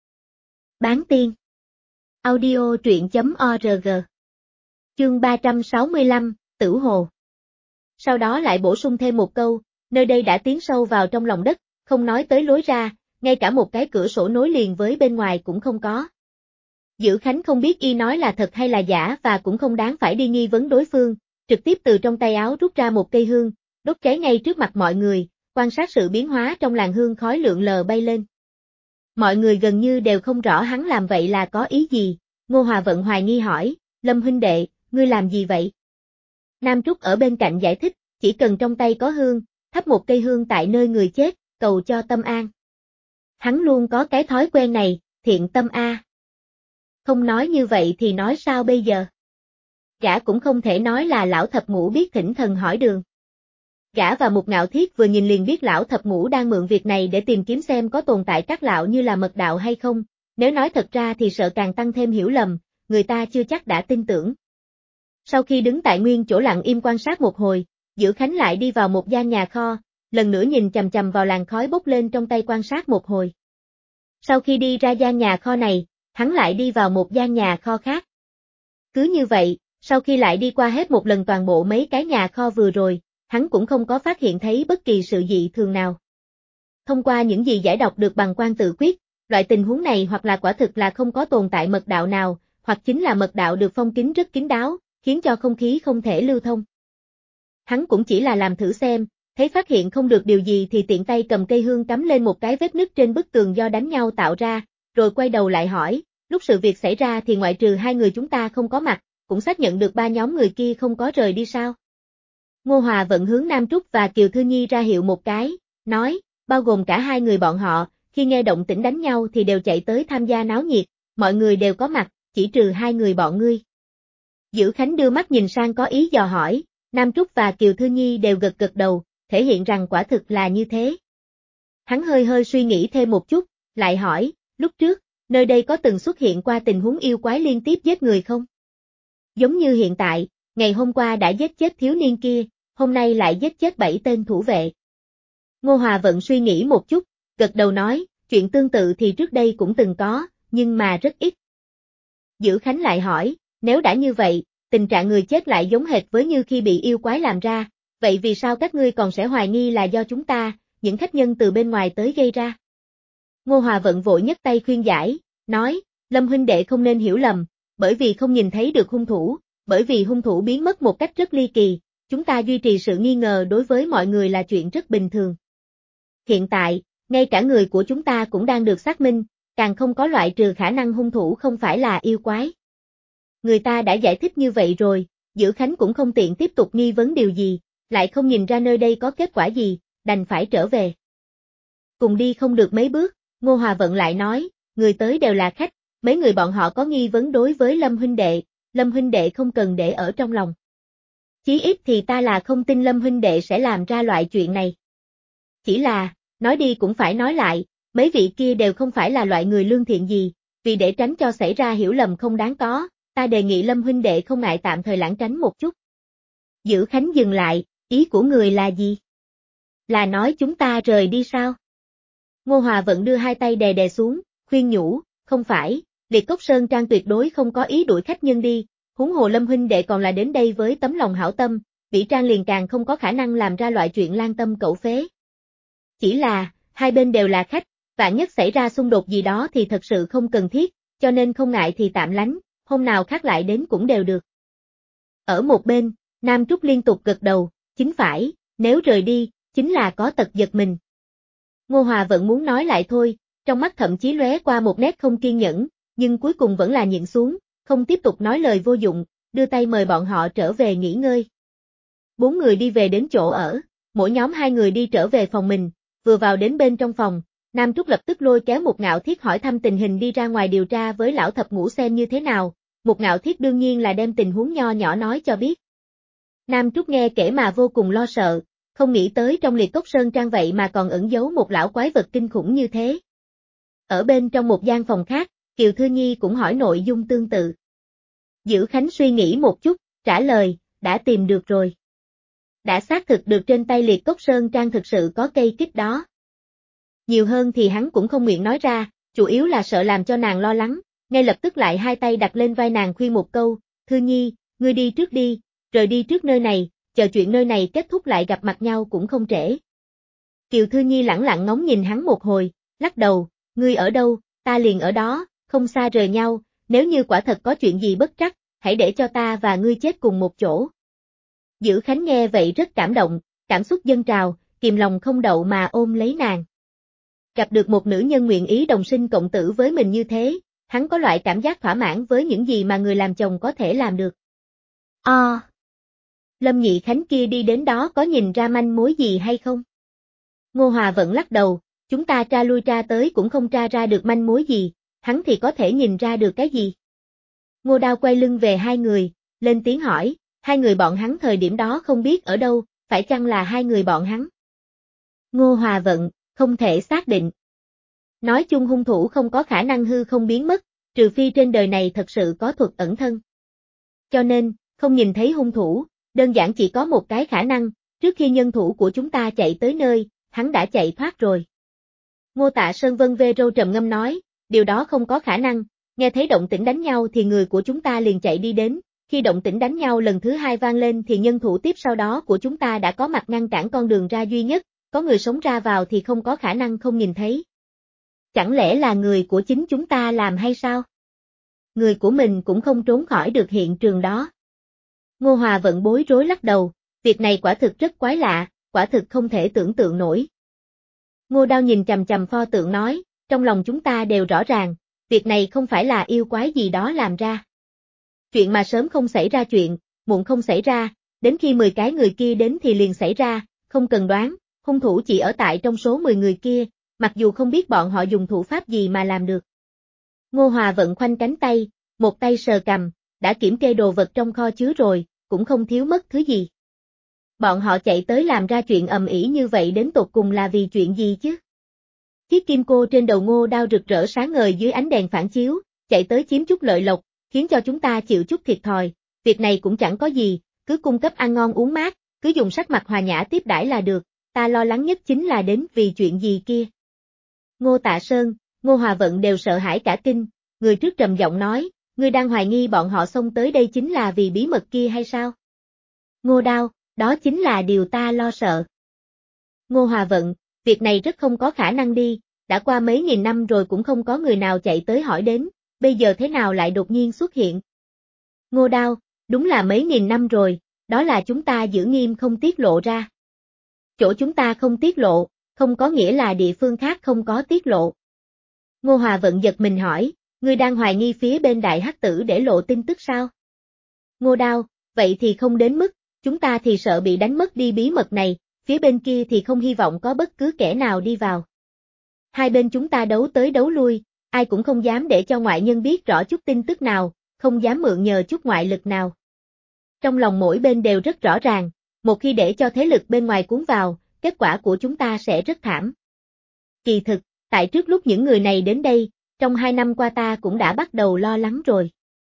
A: Bán tiên. Audio truyện.org. Chương 365, Tử Hồ. Sau đó lại bổ sung thêm một câu, nơi đây đã tiến sâu vào trong lòng đất, không nói tới lối ra, ngay cả một cái cửa sổ nối liền với bên ngoài cũng không có. Dữ Khánh không biết y nói là thật hay là giả và cũng không đáng phải đi nghi vấn đối phương, trực tiếp từ trong tay áo rút ra một cây hương, đốt cháy ngay trước mặt mọi người, quan sát sự biến hóa trong làn hương khói lượn lờ bay lên. Mọi người gần như đều không rõ hắn làm vậy là có ý gì, Ngô Hòa Vận hoài nghi hỏi, Lâm huynh đệ, ngươi làm gì vậy? Nam Trúc ở bên cạnh giải thích, chỉ cần trong tay có hương, thắp một cây hương tại nơi người chết, cầu cho tâm an. Hắn luôn có cái thói quen này, thiện tâm a. Không nói như vậy thì nói sao bây giờ? Gã cũng không thể nói là lão thập ngũ biết thỉnh thần hỏi đường. Gã và Mục Ngạo Thiết vừa nhìn liền biết lão thập ngũ đang mượn việc này để tìm kiếm xem có tồn tại các lão như là mật đạo hay không, nếu nói thật ra thì sợ càng tăng thêm hiểu lầm, người ta chưa chắc đã tin tưởng. Sau khi đứng tại nguyên chỗ lặng im quan sát một hồi, Dữ Khánh lại đi vào một gian nhà kho, lần nữa nhìn chằm chằm vào làn khói bốc lên trong tay quan sát một hồi. Sau khi đi ra gian nhà kho này, hắn lại đi vào một gian nhà kho khác. Cứ như vậy, sau khi lại đi qua hết một lần toàn bộ mấy cái nhà kho vừa rồi, hắn cũng không có phát hiện thấy bất kỳ sự dị thường nào. Thông qua những gì giải đọc được bằng quan tự quyết, loại tình huống này hoặc là quả thực là không có tồn tại mật đạo nào, hoặc chính là mật đạo được phong kín rất kín đáo, khiến cho không khí không thể lưu thông. Hắn cũng chỉ là làm thử xem, thấy phát hiện không được điều gì thì tiện tay cầm cây hương cắm lên một cái vết nứt trên bức tường do đánh nhau tạo ra, rồi quay đầu lại hỏi, lúc sự việc xảy ra thì ngoại trừ 2 người chúng ta không có mặt, cũng xác nhận được 3 nhóm người kia không có rời đi sao? Ngô Hòa Vận hướng Nam Trúc và Kiều Thư Nhi ra hiệu một cái, nói, bao gồm cả 2 người bọn họ, khi nghe động tĩnh đánh nhau thì đều chạy tới tham gia náo nhiệt, mọi người đều có mặt, chỉ trừ 2 người bọn ngươi. Dữ Khánh đưa mắt nhìn sang có ý dò hỏi, Nam Trúc và Kiều Thư Nhi đều gật gật đầu, thể hiện rằng quả thực là như thế. Hắn hơi hơi suy nghĩ thêm một chút, lại hỏi, lúc trước, nơi đây có từng xuất hiện qua tình huống yêu quái liên tiếp giết người không? Giống như hiện tại, ngày hôm qua đã giết chết thiếu niên kia, hôm nay lại giết chết 7 tên thủ vệ. Ngô Hòa Vận suy nghĩ một chút, gật đầu nói, chuyện tương tự thì trước đây cũng từng có, nhưng mà rất ít. Dữ Khánh lại hỏi, nếu đã như vậy, tình trạng người chết lại giống hệt với như khi bị yêu quái làm ra, vậy vì sao các ngươi còn sẽ hoài nghi là do chúng ta, những khách nhân từ bên ngoài tới gây ra? Ngô Hòa Vận vội nhấc tay khuyên giải, nói, Lâm huynh đệ không nên hiểu lầm, bởi vì không nhìn thấy được hung thủ, bởi vì hung thủ biến mất một cách rất ly kỳ, chúng ta duy trì sự nghi ngờ đối với mọi người là chuyện rất bình thường. Hiện tại, ngay cả người của chúng ta cũng đang được xác minh, càng không có loại trừ khả năng hung thủ không phải là yêu quái. Người ta đã giải thích như vậy rồi, Dữ Khánh cũng không tiện tiếp tục nghi vấn điều gì, lại không nhìn ra nơi đây có kết quả gì, đành phải trở về. Cùng đi không được mấy bước, Ngô Hòa Vận lại nói, người tới đều là khách, mấy người bọn họ có nghi vấn đối với Lâm huynh đệ không cần để ở trong lòng. Chí ít thì ta là không tin Lâm huynh đệ sẽ làm ra loại chuyện này. Chỉ là, nói đi cũng phải nói lại, mấy vị kia đều không phải là loại người lương thiện gì, vì để tránh cho xảy ra hiểu lầm không đáng có, ta đề nghị Lâm huynh đệ không ngại tạm thời lãng tránh một chút. Dữ Khánh dừng lại, ý của người là gì? Là nói chúng ta rời đi sao? Ngô Hòa Vận đưa 2 tay đè đè xuống, khuyên nhủ, không phải, Liệt Cốc Sơn Trang tuyệt đối không có ý đuổi khách nhân đi, huống hồ Lâm huynh đệ còn là đến đây với tấm lòng hảo tâm, Vĩ Trang liền càng không có khả năng làm ra loại chuyện lang tâm cẩu phế. Chỉ là, hai bên đều là khách, vạn nhất xảy ra xung đột gì đó thì thật sự không cần thiết, cho nên không ngại thì tạm lánh, hôm nào khác lại đến cũng đều được. Ở một bên, Nam Trúc liên tục gật đầu, chính phải, nếu rời đi, chính là có tật giật mình. Ngô Hòa vẫn muốn nói lại thôi, trong mắt thậm chí lóe qua một nét không kiên nhẫn, nhưng cuối cùng vẫn là nhịn xuống, không tiếp tục nói lời vô dụng, đưa tay mời bọn họ trở về nghỉ ngơi. 4 người đi về đến chỗ ở, mỗi nhóm 2 người đi trở về phòng mình, vừa vào đến bên trong phòng, Nam Trúc lập tức lôi kéo một Ngạo Thiết hỏi thăm tình hình đi ra ngoài điều tra với lão thập ngũ xem như thế nào, một Ngạo Thiết đương nhiên là đem tình huống nho nhỏ nói cho biết. Nam Trúc nghe kể mà vô cùng lo sợ, không nghĩ tới trong Liệt Cốc Sơn Trang vậy mà còn ẩn giấu một lão quái vật kinh khủng như thế. Ở bên trong một gian phòng khác, Kiều Thư Nhi cũng hỏi nội dung tương tự. Dữ Khánh suy nghĩ một chút, trả lời, đã tìm được rồi. Đã xác thực được trên tay Liệt Cốc Sơn Trang thực sự có cây kích đó. Nhiều hơn thì hắn cũng không nguyện nói ra, chủ yếu là sợ làm cho nàng lo lắng, ngay lập tức lại hai tay đặt lên vai nàng khuyên một câu, Thư Nhi, ngươi đi trước đi, rời đi trước nơi này, chờ chuyện nơi này kết thúc lại gặp mặt nhau cũng không trễ. Kiều Thư Nhi lẳng lặng ngóng nhìn hắn một hồi, lắc đầu, ngươi ở đâu, ta liền ở đó, không xa rời nhau, nếu như quả thật có chuyện gì bất trắc, hãy để cho ta và ngươi chết cùng một chỗ. Dữ Khánh nghe vậy rất cảm động, cảm xúc dâng trào, kìm lòng không đậu mà ôm lấy nàng. Gặp được một nữ nhân nguyện ý đồng sinh cộng tử với mình như thế, hắn có loại cảm giác thỏa mãn với những gì mà người làm chồng có thể làm được. Lâm Nhị Khánh kia đi đến đó có nhìn ra manh mối gì hay không? Ngô Hòa vẫn lắc đầu, chúng ta tra lui tra tới cũng không tra ra được manh mối gì, hắn thì có thể nhìn ra được cái gì? Ngô Đao quay lưng về hai người, lên tiếng hỏi, hai người bọn hắn thời điểm đó không biết ở đâu, phải chăng là hai người bọn hắn? Ngô Hòa Vận, không thể xác định. Nói chung hung thủ không có khả năng hư không biến mất, trừ phi trên đời này thật sự có thuật ẩn thân. Cho nên, không nhìn thấy hung thủ, đơn giản chỉ có một cái khả năng, trước khi nhân thủ của chúng ta chạy tới nơi, hắn đã chạy thoát rồi. Ngô Tạ Sơn vân vê râu trầm ngâm nói, điều đó không có khả năng, nghe thấy động tĩnh đánh nhau thì người của chúng ta liền chạy đi đến, khi động tĩnh đánh nhau lần thứ hai vang lên thì nhân thủ tiếp sau đó của chúng ta đã có mặt ngăn cản con đường ra duy nhất, có người sống ra vào thì không có khả năng không nhìn thấy. Chẳng lẽ là người của chính chúng ta làm hay sao? Người của mình cũng không trốn khỏi được hiện trường đó. Ngô Hòa Vận bối rối lắc đầu, việc này quả thực rất quái lạ, quả thực không thể tưởng tượng nổi. Ngô Đao nhìn chằm chằm pho tượng nói, trong lòng chúng ta đều rõ ràng, việc này không phải là yêu quái gì đó làm ra. Chuyện mà sớm không xảy ra chuyện, muộn không xảy ra, đến khi 10 cái người kia đến thì liền xảy ra, không cần đoán, hung thủ chỉ ở tại trong số 10 người kia, mặc dù không biết bọn họ dùng thủ pháp gì mà làm được. Ngô Hòa Vận khoanh cánh tay, một tay sờ cằm, đã kiểm kê đồ vật trong kho chứa rồi, cũng không thiếu mất thứ gì. Bọn họ chạy tới làm ra chuyện ầm ĩ như vậy đến tột cùng là vì chuyện gì chứ? Chiếc kim cô trên đầu Ngô Đao rực rỡ sáng ngời dưới ánh đèn phản chiếu, chạy tới chiếm chút lợi lộc, khiến cho chúng ta chịu chút thiệt thòi, việc này cũng chẳng có gì, cứ cung cấp ăn ngon uống mát, cứ dùng sắc mặt hòa nhã tiếp đãi là được, ta lo lắng nhất chính là đến vì chuyện gì kia. Ngô Tạ Sơn, Ngô Hòa Vận đều sợ hãi cả kinh, người trước trầm giọng nói, ngươi đang hoài nghi bọn họ xông tới đây chính là vì bí mật kia hay sao? Ngô Đao, đó chính là điều ta lo sợ. Ngô Hòa Vận, việc này rất không có khả năng đi, đã qua mấy nghìn năm rồi cũng không có người nào chạy tới hỏi đến, bây giờ thế nào lại đột nhiên xuất hiện? Ngô Đao, đúng là mấy nghìn năm rồi, đó là chúng ta giữ nghiêm không tiết lộ ra. Chỗ chúng ta không tiết lộ, không có nghĩa là địa phương khác không có tiết lộ. Ngô Hòa Vận giật mình hỏi, ngươi đang hoài nghi phía bên Đại Hắc Tử để lộ tin tức sao? Ngô Đao, vậy thì không đến mức, chúng ta thì sợ bị đánh mất đi bí mật này, phía bên kia thì không hy vọng có bất cứ kẻ nào đi vào. Hai bên chúng ta đấu tới đấu lui, ai cũng không dám để cho ngoại nhân biết rõ chút tin tức nào, không dám mượn nhờ chút ngoại lực nào. Trong lòng mỗi bên đều rất rõ ràng, một khi để cho thế lực bên ngoài cuốn vào, kết quả của chúng ta sẽ rất thảm. Kỳ thực, tại trước lúc những người này đến đây, trong 2 năm qua ta cũng đã bắt đầu lo lắng rồi.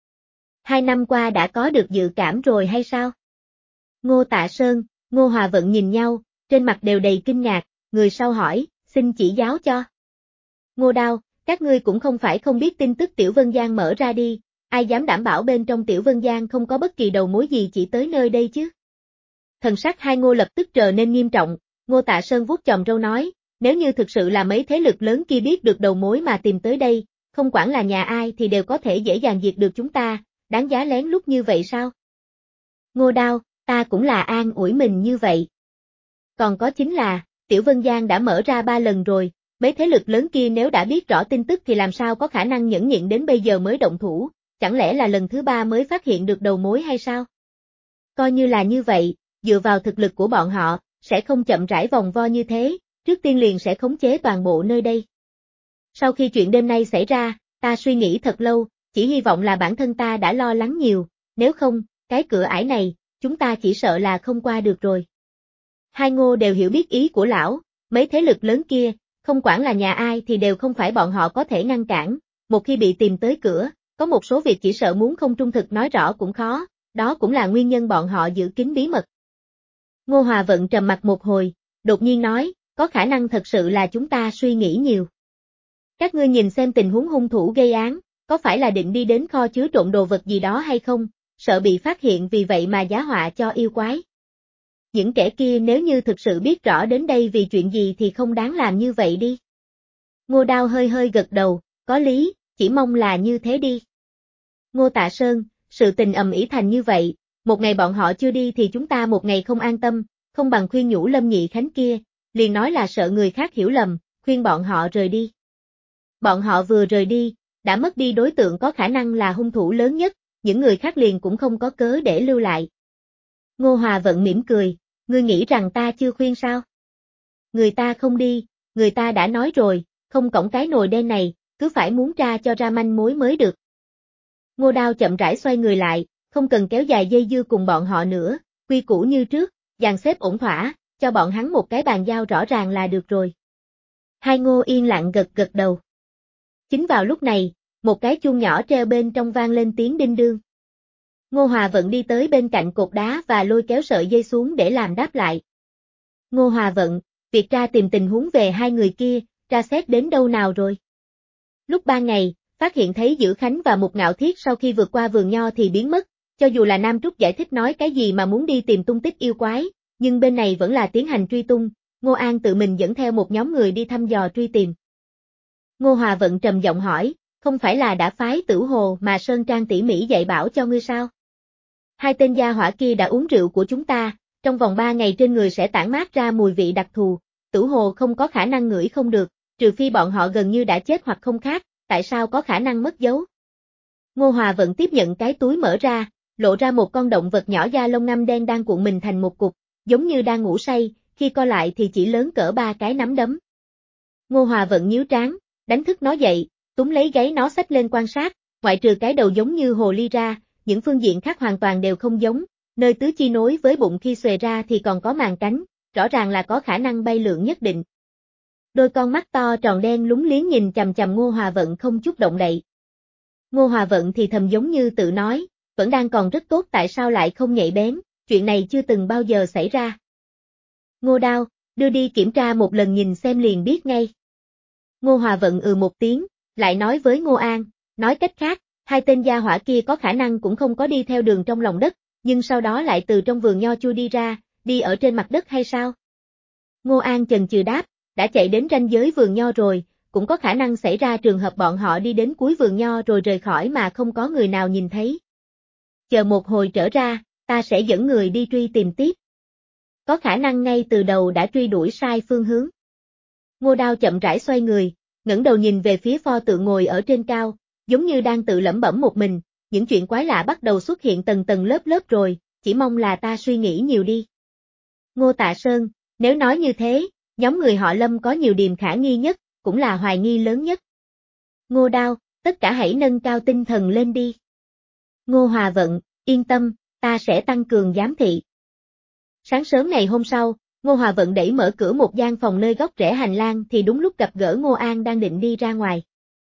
A: 2 năm qua đã có được dự cảm rồi hay sao? Ngô Tạ Sơn, Ngô Hòa Vận nhìn nhau, trên mặt đều đầy kinh ngạc, người sau hỏi, xin chỉ giáo cho. Ngô Đao, Các ngươi cũng không phải không biết tin tức Tiểu Vân Giang mở ra đi, ai dám đảm bảo bên trong Tiểu Vân Giang không có bất kỳ đầu mối gì chỉ tới nơi đây chứ. Thần sắc hai Ngô lập tức trở nên nghiêm trọng, Ngô Tạ Sơn vuốt chòm râu nói, nếu như thực sự là mấy thế lực lớn kia biết được đầu mối mà tìm tới đây, không quản là nhà ai thì đều có thể dễ dàng diệt được chúng ta, đáng giá lén lút như vậy sao? Ngô Đao, ta cũng là an ủi mình như vậy. Còn có chính là, Tiểu Vân Giang đã mở ra 3 lần rồi, mấy thế lực lớn kia nếu đã biết rõ tin tức thì làm sao có khả năng nhẫn nhịn đến bây giờ mới động thủ, chẳng lẽ là lần thứ 3 mới phát hiện được đầu mối hay sao? Coi như là như vậy, dựa vào thực lực của bọn họ, sẽ không chậm rãi vòng vo như thế, trước tiên liền sẽ khống chế toàn bộ nơi đây. Sau khi chuyện đêm nay xảy ra, ta suy nghĩ thật lâu, chỉ hy vọng là bản thân ta đã lo lắng nhiều, nếu không, cái cửa ải này, chúng ta chỉ sợ là không qua được rồi. Hai Ngô đều hiểu biết ý của lão, mấy thế lực lớn kia, không quản là nhà ai thì đều không phải bọn họ có thể ngăn cản, một khi bị tìm tới cửa, có một số việc chỉ sợ muốn không trung thực nói rõ cũng khó, đó cũng là nguyên nhân bọn họ giữ kín bí mật. Ngô Hòa Vận trầm mặt một hồi, đột nhiên nói, có khả năng thật sự là chúng ta suy nghĩ nhiều. Các ngươi nhìn xem tình huống hung thủ gây án, có phải là định đi đến kho chứa trộn đồ vật gì đó hay không, sợ bị phát hiện vì vậy mà giá họa cho yêu quái. Những kẻ kia nếu như thực sự biết rõ đến đây vì chuyện gì thì không đáng làm như vậy đi. Ngô Đao hơi hơi gật đầu, có lý, chỉ mong là như thế đi. Ngô Tạ Sơn, sự tình ầm ĩ thành như vậy, một ngày bọn họ chưa đi thì chúng ta một ngày không an tâm, không bằng khuyên nhủ Lâm Nhị Khánh kia, liền nói là sợ người khác hiểu lầm, khuyên bọn họ rời đi. Bọn họ vừa rời đi, đã mất đi đối tượng có khả năng là hung thủ lớn nhất, những người khác liền cũng không có cớ để lưu lại. Ngô Hòa Vận mỉm cười, ngươi nghĩ rằng ta chưa khuyên sao? Người ta không đi, người ta đã nói rồi, không cõng cái nồi đen này, cứ phải muốn tra cho ra manh mối mới được. Ngô Đao chậm rãi xoay người lại, không cần kéo dài dây dưa cùng bọn họ nữa, quy củ như trước, dàn xếp ổn thỏa, cho bọn hắn một cái bàn giao rõ ràng là được rồi. Hai Ngô yên lặng gật gật đầu. Chính vào lúc này, một cái chuông nhỏ treo bên trong vang lên tiếng đinh đương. Ngô Hòa Vận đi tới bên cạnh cột đá và lôi kéo sợi dây xuống để làm đáp lại. Ngô Hòa Vận, việc tra tìm tình huống về hai người kia, tra xét đến đâu nào rồi? Lúc 3 ngày, phát hiện thấy Dữ Khánh và Mục Ngạo Thiết sau khi vượt qua vườn nho thì biến mất, cho dù là Nam Trúc giải thích nói cái gì mà muốn đi tìm tung tích yêu quái, nhưng bên này vẫn là tiến hành truy tung, Ngô An tự mình dẫn theo một nhóm người đi thăm dò truy tìm. Ngô Hòa Vận trầm giọng hỏi, không phải là đã phái Tử Hồ mà Sơn Trang tỉ mỉ dạy bảo cho ngươi sao? Hai tên gia hỏa kia đã uống rượu của chúng ta, trong vòng 3 ngày trên người sẽ tản mát ra mùi vị đặc thù, Tử Hồ không có khả năng ngửi không được, trừ phi bọn họ gần như đã chết hoặc không khác, tại sao có khả năng mất dấu? Ngô Hòa Vận tiếp nhận cái túi mở ra, lộ ra một con động vật nhỏ da lông ngăm đen đang cuộn mình thành một cục, giống như đang ngủ say, khi co lại thì chỉ lớn cỡ 3 cái nắm đấm. Ngô Hòa Vận nhíu trán, đánh thức nó dậy, túm lấy gáy nó xách lên quan sát, ngoại trừ cái đầu giống như hồ ly ra, những phương diện khác hoàn toàn đều không giống, nơi tứ chi nối với bụng khi xòe ra thì còn có màng cánh, rõ ràng là có khả năng bay lượn nhất định. Đôi con mắt to tròn đen lúng liếng nhìn chằm chằm Ngô Hòa Vận không chút động đậy. Ngô Hòa Vận thì thầm giống như tự nói, vẫn đang còn rất tốt tại sao lại không nhạy bén, chuyện này chưa từng bao giờ xảy ra. Ngô Đao, đưa đi kiểm tra một lần nhìn xem liền biết ngay. Ngô Hòa Vận một tiếng, lại nói với Ngô An, nói cách khác, hai tên gia hỏa kia có khả năng cũng không có đi theo đường trong lòng đất, nhưng sau đó lại từ trong vườn nho chui đi ra, đi ở trên mặt đất hay sao? Ngô An chần chừ đáp, đã chạy đến ranh giới vườn nho rồi, cũng có khả năng xảy ra trường hợp bọn họ đi đến cuối vườn nho rồi rời khỏi mà không có người nào nhìn thấy. Chờ một hồi trở ra, ta sẽ dẫn người đi truy tìm tiếp. Có khả năng ngay từ đầu đã truy đuổi sai phương hướng. Ngô Đao chậm rãi xoay người, ngẩng đầu nhìn về phía pho tượng ngồi ở trên cao, giống như đang tự lẩm bẩm một mình, những chuyện quái lạ bắt đầu xuất hiện tầng tầng lớp lớp rồi, chỉ mong là ta suy nghĩ nhiều đi. Ngô Tạ Sơn, nếu nói như thế, nhóm người họ Lâm có nhiều điểm khả nghi nhất, cũng là hoài nghi lớn nhất. Ngô Đao, tất cả hãy nâng cao tinh thần lên đi. Ngô Hòa Vận, yên tâm, ta sẽ tăng cường giám thị. Sáng sớm ngày hôm sau, Ngô Hòa Vận đẩy mở cửa một gian phòng nơi góc rẽ hành lang thì đúng lúc gặp gỡ Ngô An đang định đi ra ngoài.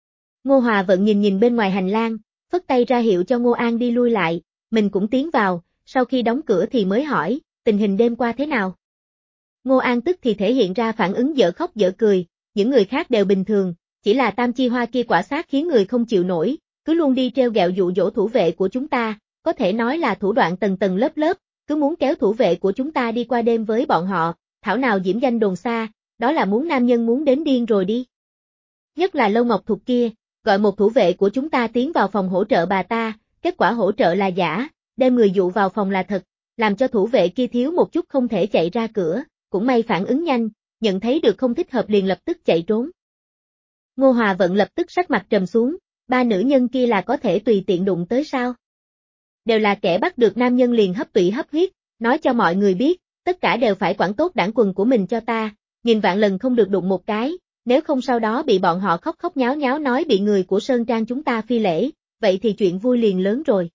A: Ngô Hòa Vận nhìn nhìn bên ngoài hành lang, phất tay ra hiệu cho Ngô An đi lui lại, mình cũng tiến vào, sau khi đóng cửa thì mới hỏi, tình hình đêm qua thế nào? Ngô An tức thì thể hiện ra phản ứng dở khóc dở cười, những người khác đều bình thường, chỉ là Tam Chi Hoa kia quả xác khiến người không chịu nổi, cứ luôn đi treo gẹo dụ dỗ thủ vệ của chúng ta, có thể nói là thủ đoạn tầng tầng lớp lớp, cứ muốn kéo thủ vệ của chúng ta đi qua đêm với bọn họ, thảo nào diễm danh đồn xa, đó là muốn nam nhân muốn đến điên rồi đi. Nhất là Lâu Ngọc Thục kia, gọi một thủ vệ của chúng ta tiến vào phòng hỗ trợ bà ta, kết quả hỗ trợ là giả, đem người dụ vào phòng là thật, làm cho thủ vệ kia thiếu một chút không thể chạy ra cửa, cũng may phản ứng nhanh, nhận thấy được không thích hợp liền lập tức chạy trốn. Ngô Hòa Vận lập tức sắc mặt trầm xuống, ba nữ nhân kia là có thể tùy tiện đụng tới sao? Đều là kẻ bắt được nam nhân liền hấp tụy hấp huyết, nói cho mọi người biết, tất cả đều phải quản tốt đảng quần của mình cho ta, nghìn vạn lần không được đụng một cái, nếu không sau đó bị bọn họ khóc khóc nháo nháo nói bị người của Sơn Trang chúng ta phi lễ, vậy thì chuyện vui liền lớn rồi.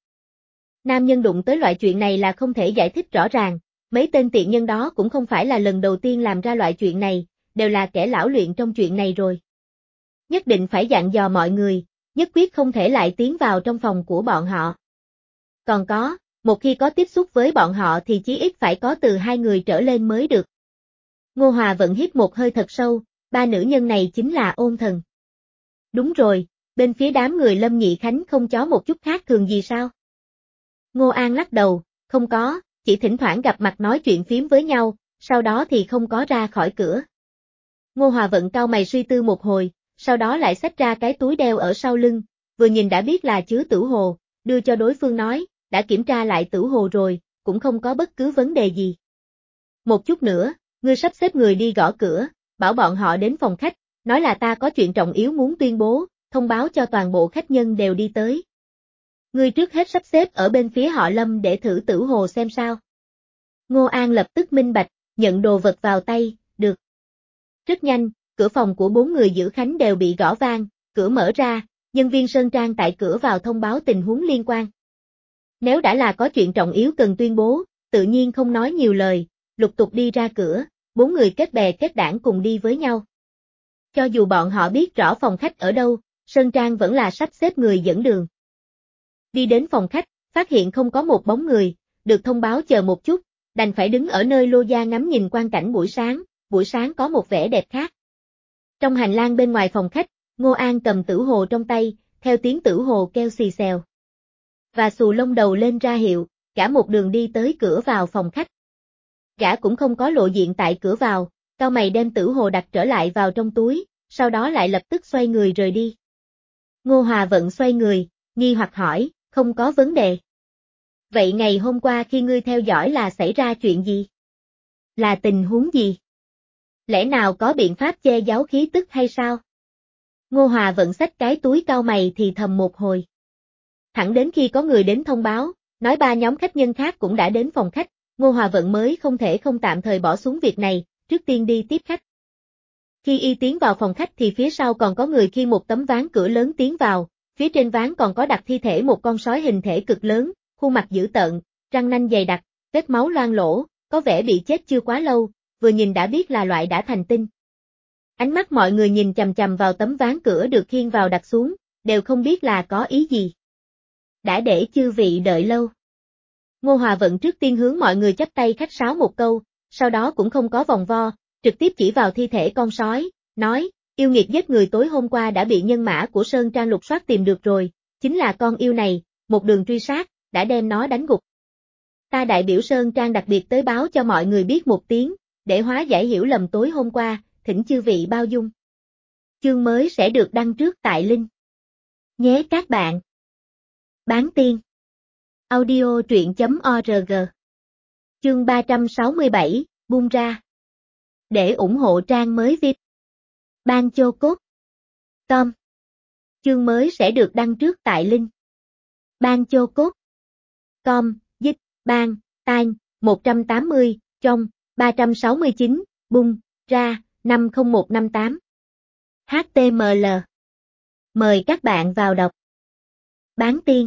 A: Nam nhân đụng tới loại chuyện này là không thể giải thích rõ ràng, mấy tên tiện nhân đó cũng không phải là lần đầu tiên làm ra loại chuyện này, đều là kẻ lão luyện trong chuyện này rồi. Nhất định phải dặn dò mọi người, nhất quyết không thể lại tiến vào trong phòng của bọn họ. Còn có, một khi có tiếp xúc với bọn họ thì chí ít phải có từ 2 người trở lên mới được. Ngô Hòa Vận hít một hơi thật sâu, ba nữ nhân này chính là Ôn Thần. Đúng rồi, bên phía đám người Lâm Nhị Khánh không có một chút khác thường gì sao? Ngô An lắc đầu, không có, chỉ thỉnh thoảng gặp mặt nói chuyện phím với nhau, sau đó thì không có ra khỏi cửa. Ngô Hòa Vận cau mày suy tư một hồi, sau đó lại xách ra cái túi đeo ở sau lưng, vừa nhìn đã biết là chứa tử hồ, đưa cho đối phương nói, đã kiểm tra lại tử hồ rồi, cũng không có bất cứ vấn đề gì. Một chút nữa, ngươi sắp xếp người đi gõ cửa, bảo bọn họ đến phòng khách, nói là ta có chuyện trọng yếu muốn tuyên bố, thông báo cho toàn bộ khách nhân đều đi tới. Ngươi trước hết sắp xếp ở bên phía họ Lâm để thử tử hồ xem sao. Ngô An lập tức minh bạch, nhận đồ vật vào tay, được. Rất nhanh, cửa phòng của 4 người giữ khánh đều bị gõ vang, cửa mở ra, nhân viên Sơn Trang tại cửa vào thông báo tình huống liên quan. Nếu đã là có chuyện trọng yếu cần tuyên bố, tự nhiên không nói nhiều lời, lục tục đi ra cửa, 4 người kết bè kết đảng cùng đi với nhau. Cho dù bọn họ biết rõ phòng khách ở đâu, Sơn Trang vẫn là sắp xếp người dẫn đường. Đi đến phòng khách, phát hiện không có một bóng người, được thông báo chờ một chút, đành phải đứng ở nơi lô gia ngắm nhìn quang cảnh buổi sáng có một vẻ đẹp khác. Trong hành lang bên ngoài phòng khách, Ngô An cầm tử hồ trong tay, theo tiếng tử hồ kêu xì xèo. Và xù lông đầu lên ra hiệu, cả một đường đi tới cửa vào phòng khách. Gã cũng không có lộ diện tại cửa vào, cau mày đem tử hồ đặt trở lại vào trong túi, sau đó lại lập tức xoay người rời đi. Ngô Hòa Vận xoay người, nghi hoặc hỏi, không có vấn đề. Vậy ngày hôm qua khi ngươi theo dõi là xảy ra chuyện gì? Là tình huống gì? Lẽ nào có biện pháp che giấu khí tức hay sao? Ngô Hòa Vận xách cái túi cau mày thì thầm một hồi. Thẳng đến khi có người đến thông báo, nói 3 nhóm khách nhân khác cũng đã đến phòng khách, Ngô Hòa Vận mới không thể không tạm thời bỏ xuống việc này, trước tiên đi tiếp khách. Khi y tiến vào phòng khách thì phía sau còn có người khiêng một tấm ván cửa lớn tiến vào, phía trên ván còn có đặt thi thể một con sói hình thể cực lớn, khuôn mặt dữ tợn, răng nanh dày đặc, vết máu loang lỗ, có vẻ bị chết chưa quá lâu, vừa nhìn đã biết là loại đã thành tinh. Ánh mắt mọi người nhìn chằm chằm vào tấm ván cửa được khiêng vào đặt xuống, đều không biết là có ý gì. Đã để chư vị đợi lâu. Ngô Hòa Vận trước tiên hướng mọi người chắp tay khách sáo một câu, sau đó cũng không có vòng vo, trực tiếp chỉ vào thi thể con sói, nói, yêu nghiệt giết người tối hôm qua đã bị nhân mã của Sơn Trang lục soát tìm được rồi, chính là con yêu này, một đường truy sát, đã đem nó đánh gục. Ta đại biểu Sơn Trang đặc biệt tới báo cho mọi người biết một tiếng, để hóa giải hiểu lầm tối hôm qua, thỉnh chư vị bao dung. Chương mới sẽ được đăng trước tại link. Nhé các bạn. Bán tiên. Audio truyện.org. Chương 367, buông ra. Để ủng hộ trang mới VIP. Ban Chô Cốt. Tom. Chương mới sẽ được đăng trước tại link. Ban Chô Cốt. Com, dịch, ban, tan, 180, trong, 369, bung, ra, 50158. HTML. Mời các bạn vào đọc. Bán tiên.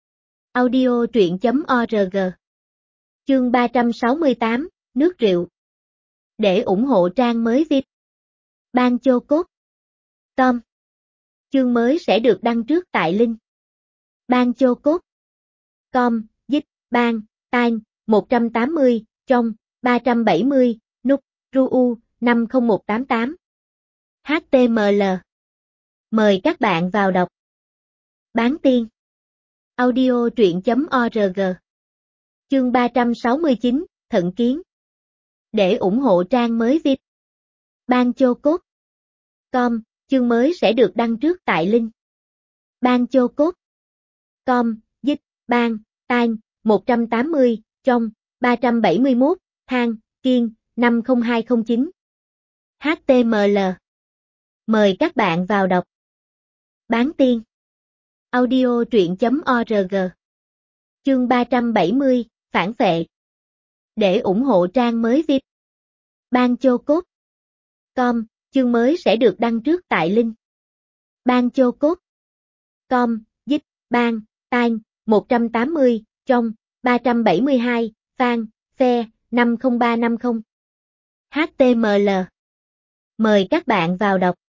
A: Audio truyện.org. Chương 368, nước rượu. Để ủng hộ trang mới VIP. Ban Chô Cốt. Tom. Chương mới sẽ được đăng trước tại link. Ban Chô Cốt. Com, dịch, ban, tan, 180, trong, 370, nút, ru, 50188. HTML. Mời các bạn vào đọc. Bán tiên. Audio truyện.org. Chương 369, Thận Kiến. Để ủng hộ trang mới VIP. Banchocode.com, chương mới sẽ được đăng trước tại link. Banchocode.com, dịch, ban, tan, 180, trong, 371, thang, kiên, 50209. HTML. Mời các bạn vào đọc. Bán tiên. Audio truyện.org. Chương 370, phản phệ. Để ủng hộ trang mới VIP. Banchocode.com, chương mới sẽ được đăng trước tại link. Banchocode.com, dịch, ban, tan, 180, trong, 372, phan, phe, 50350. HTML. Mời các bạn vào đọc.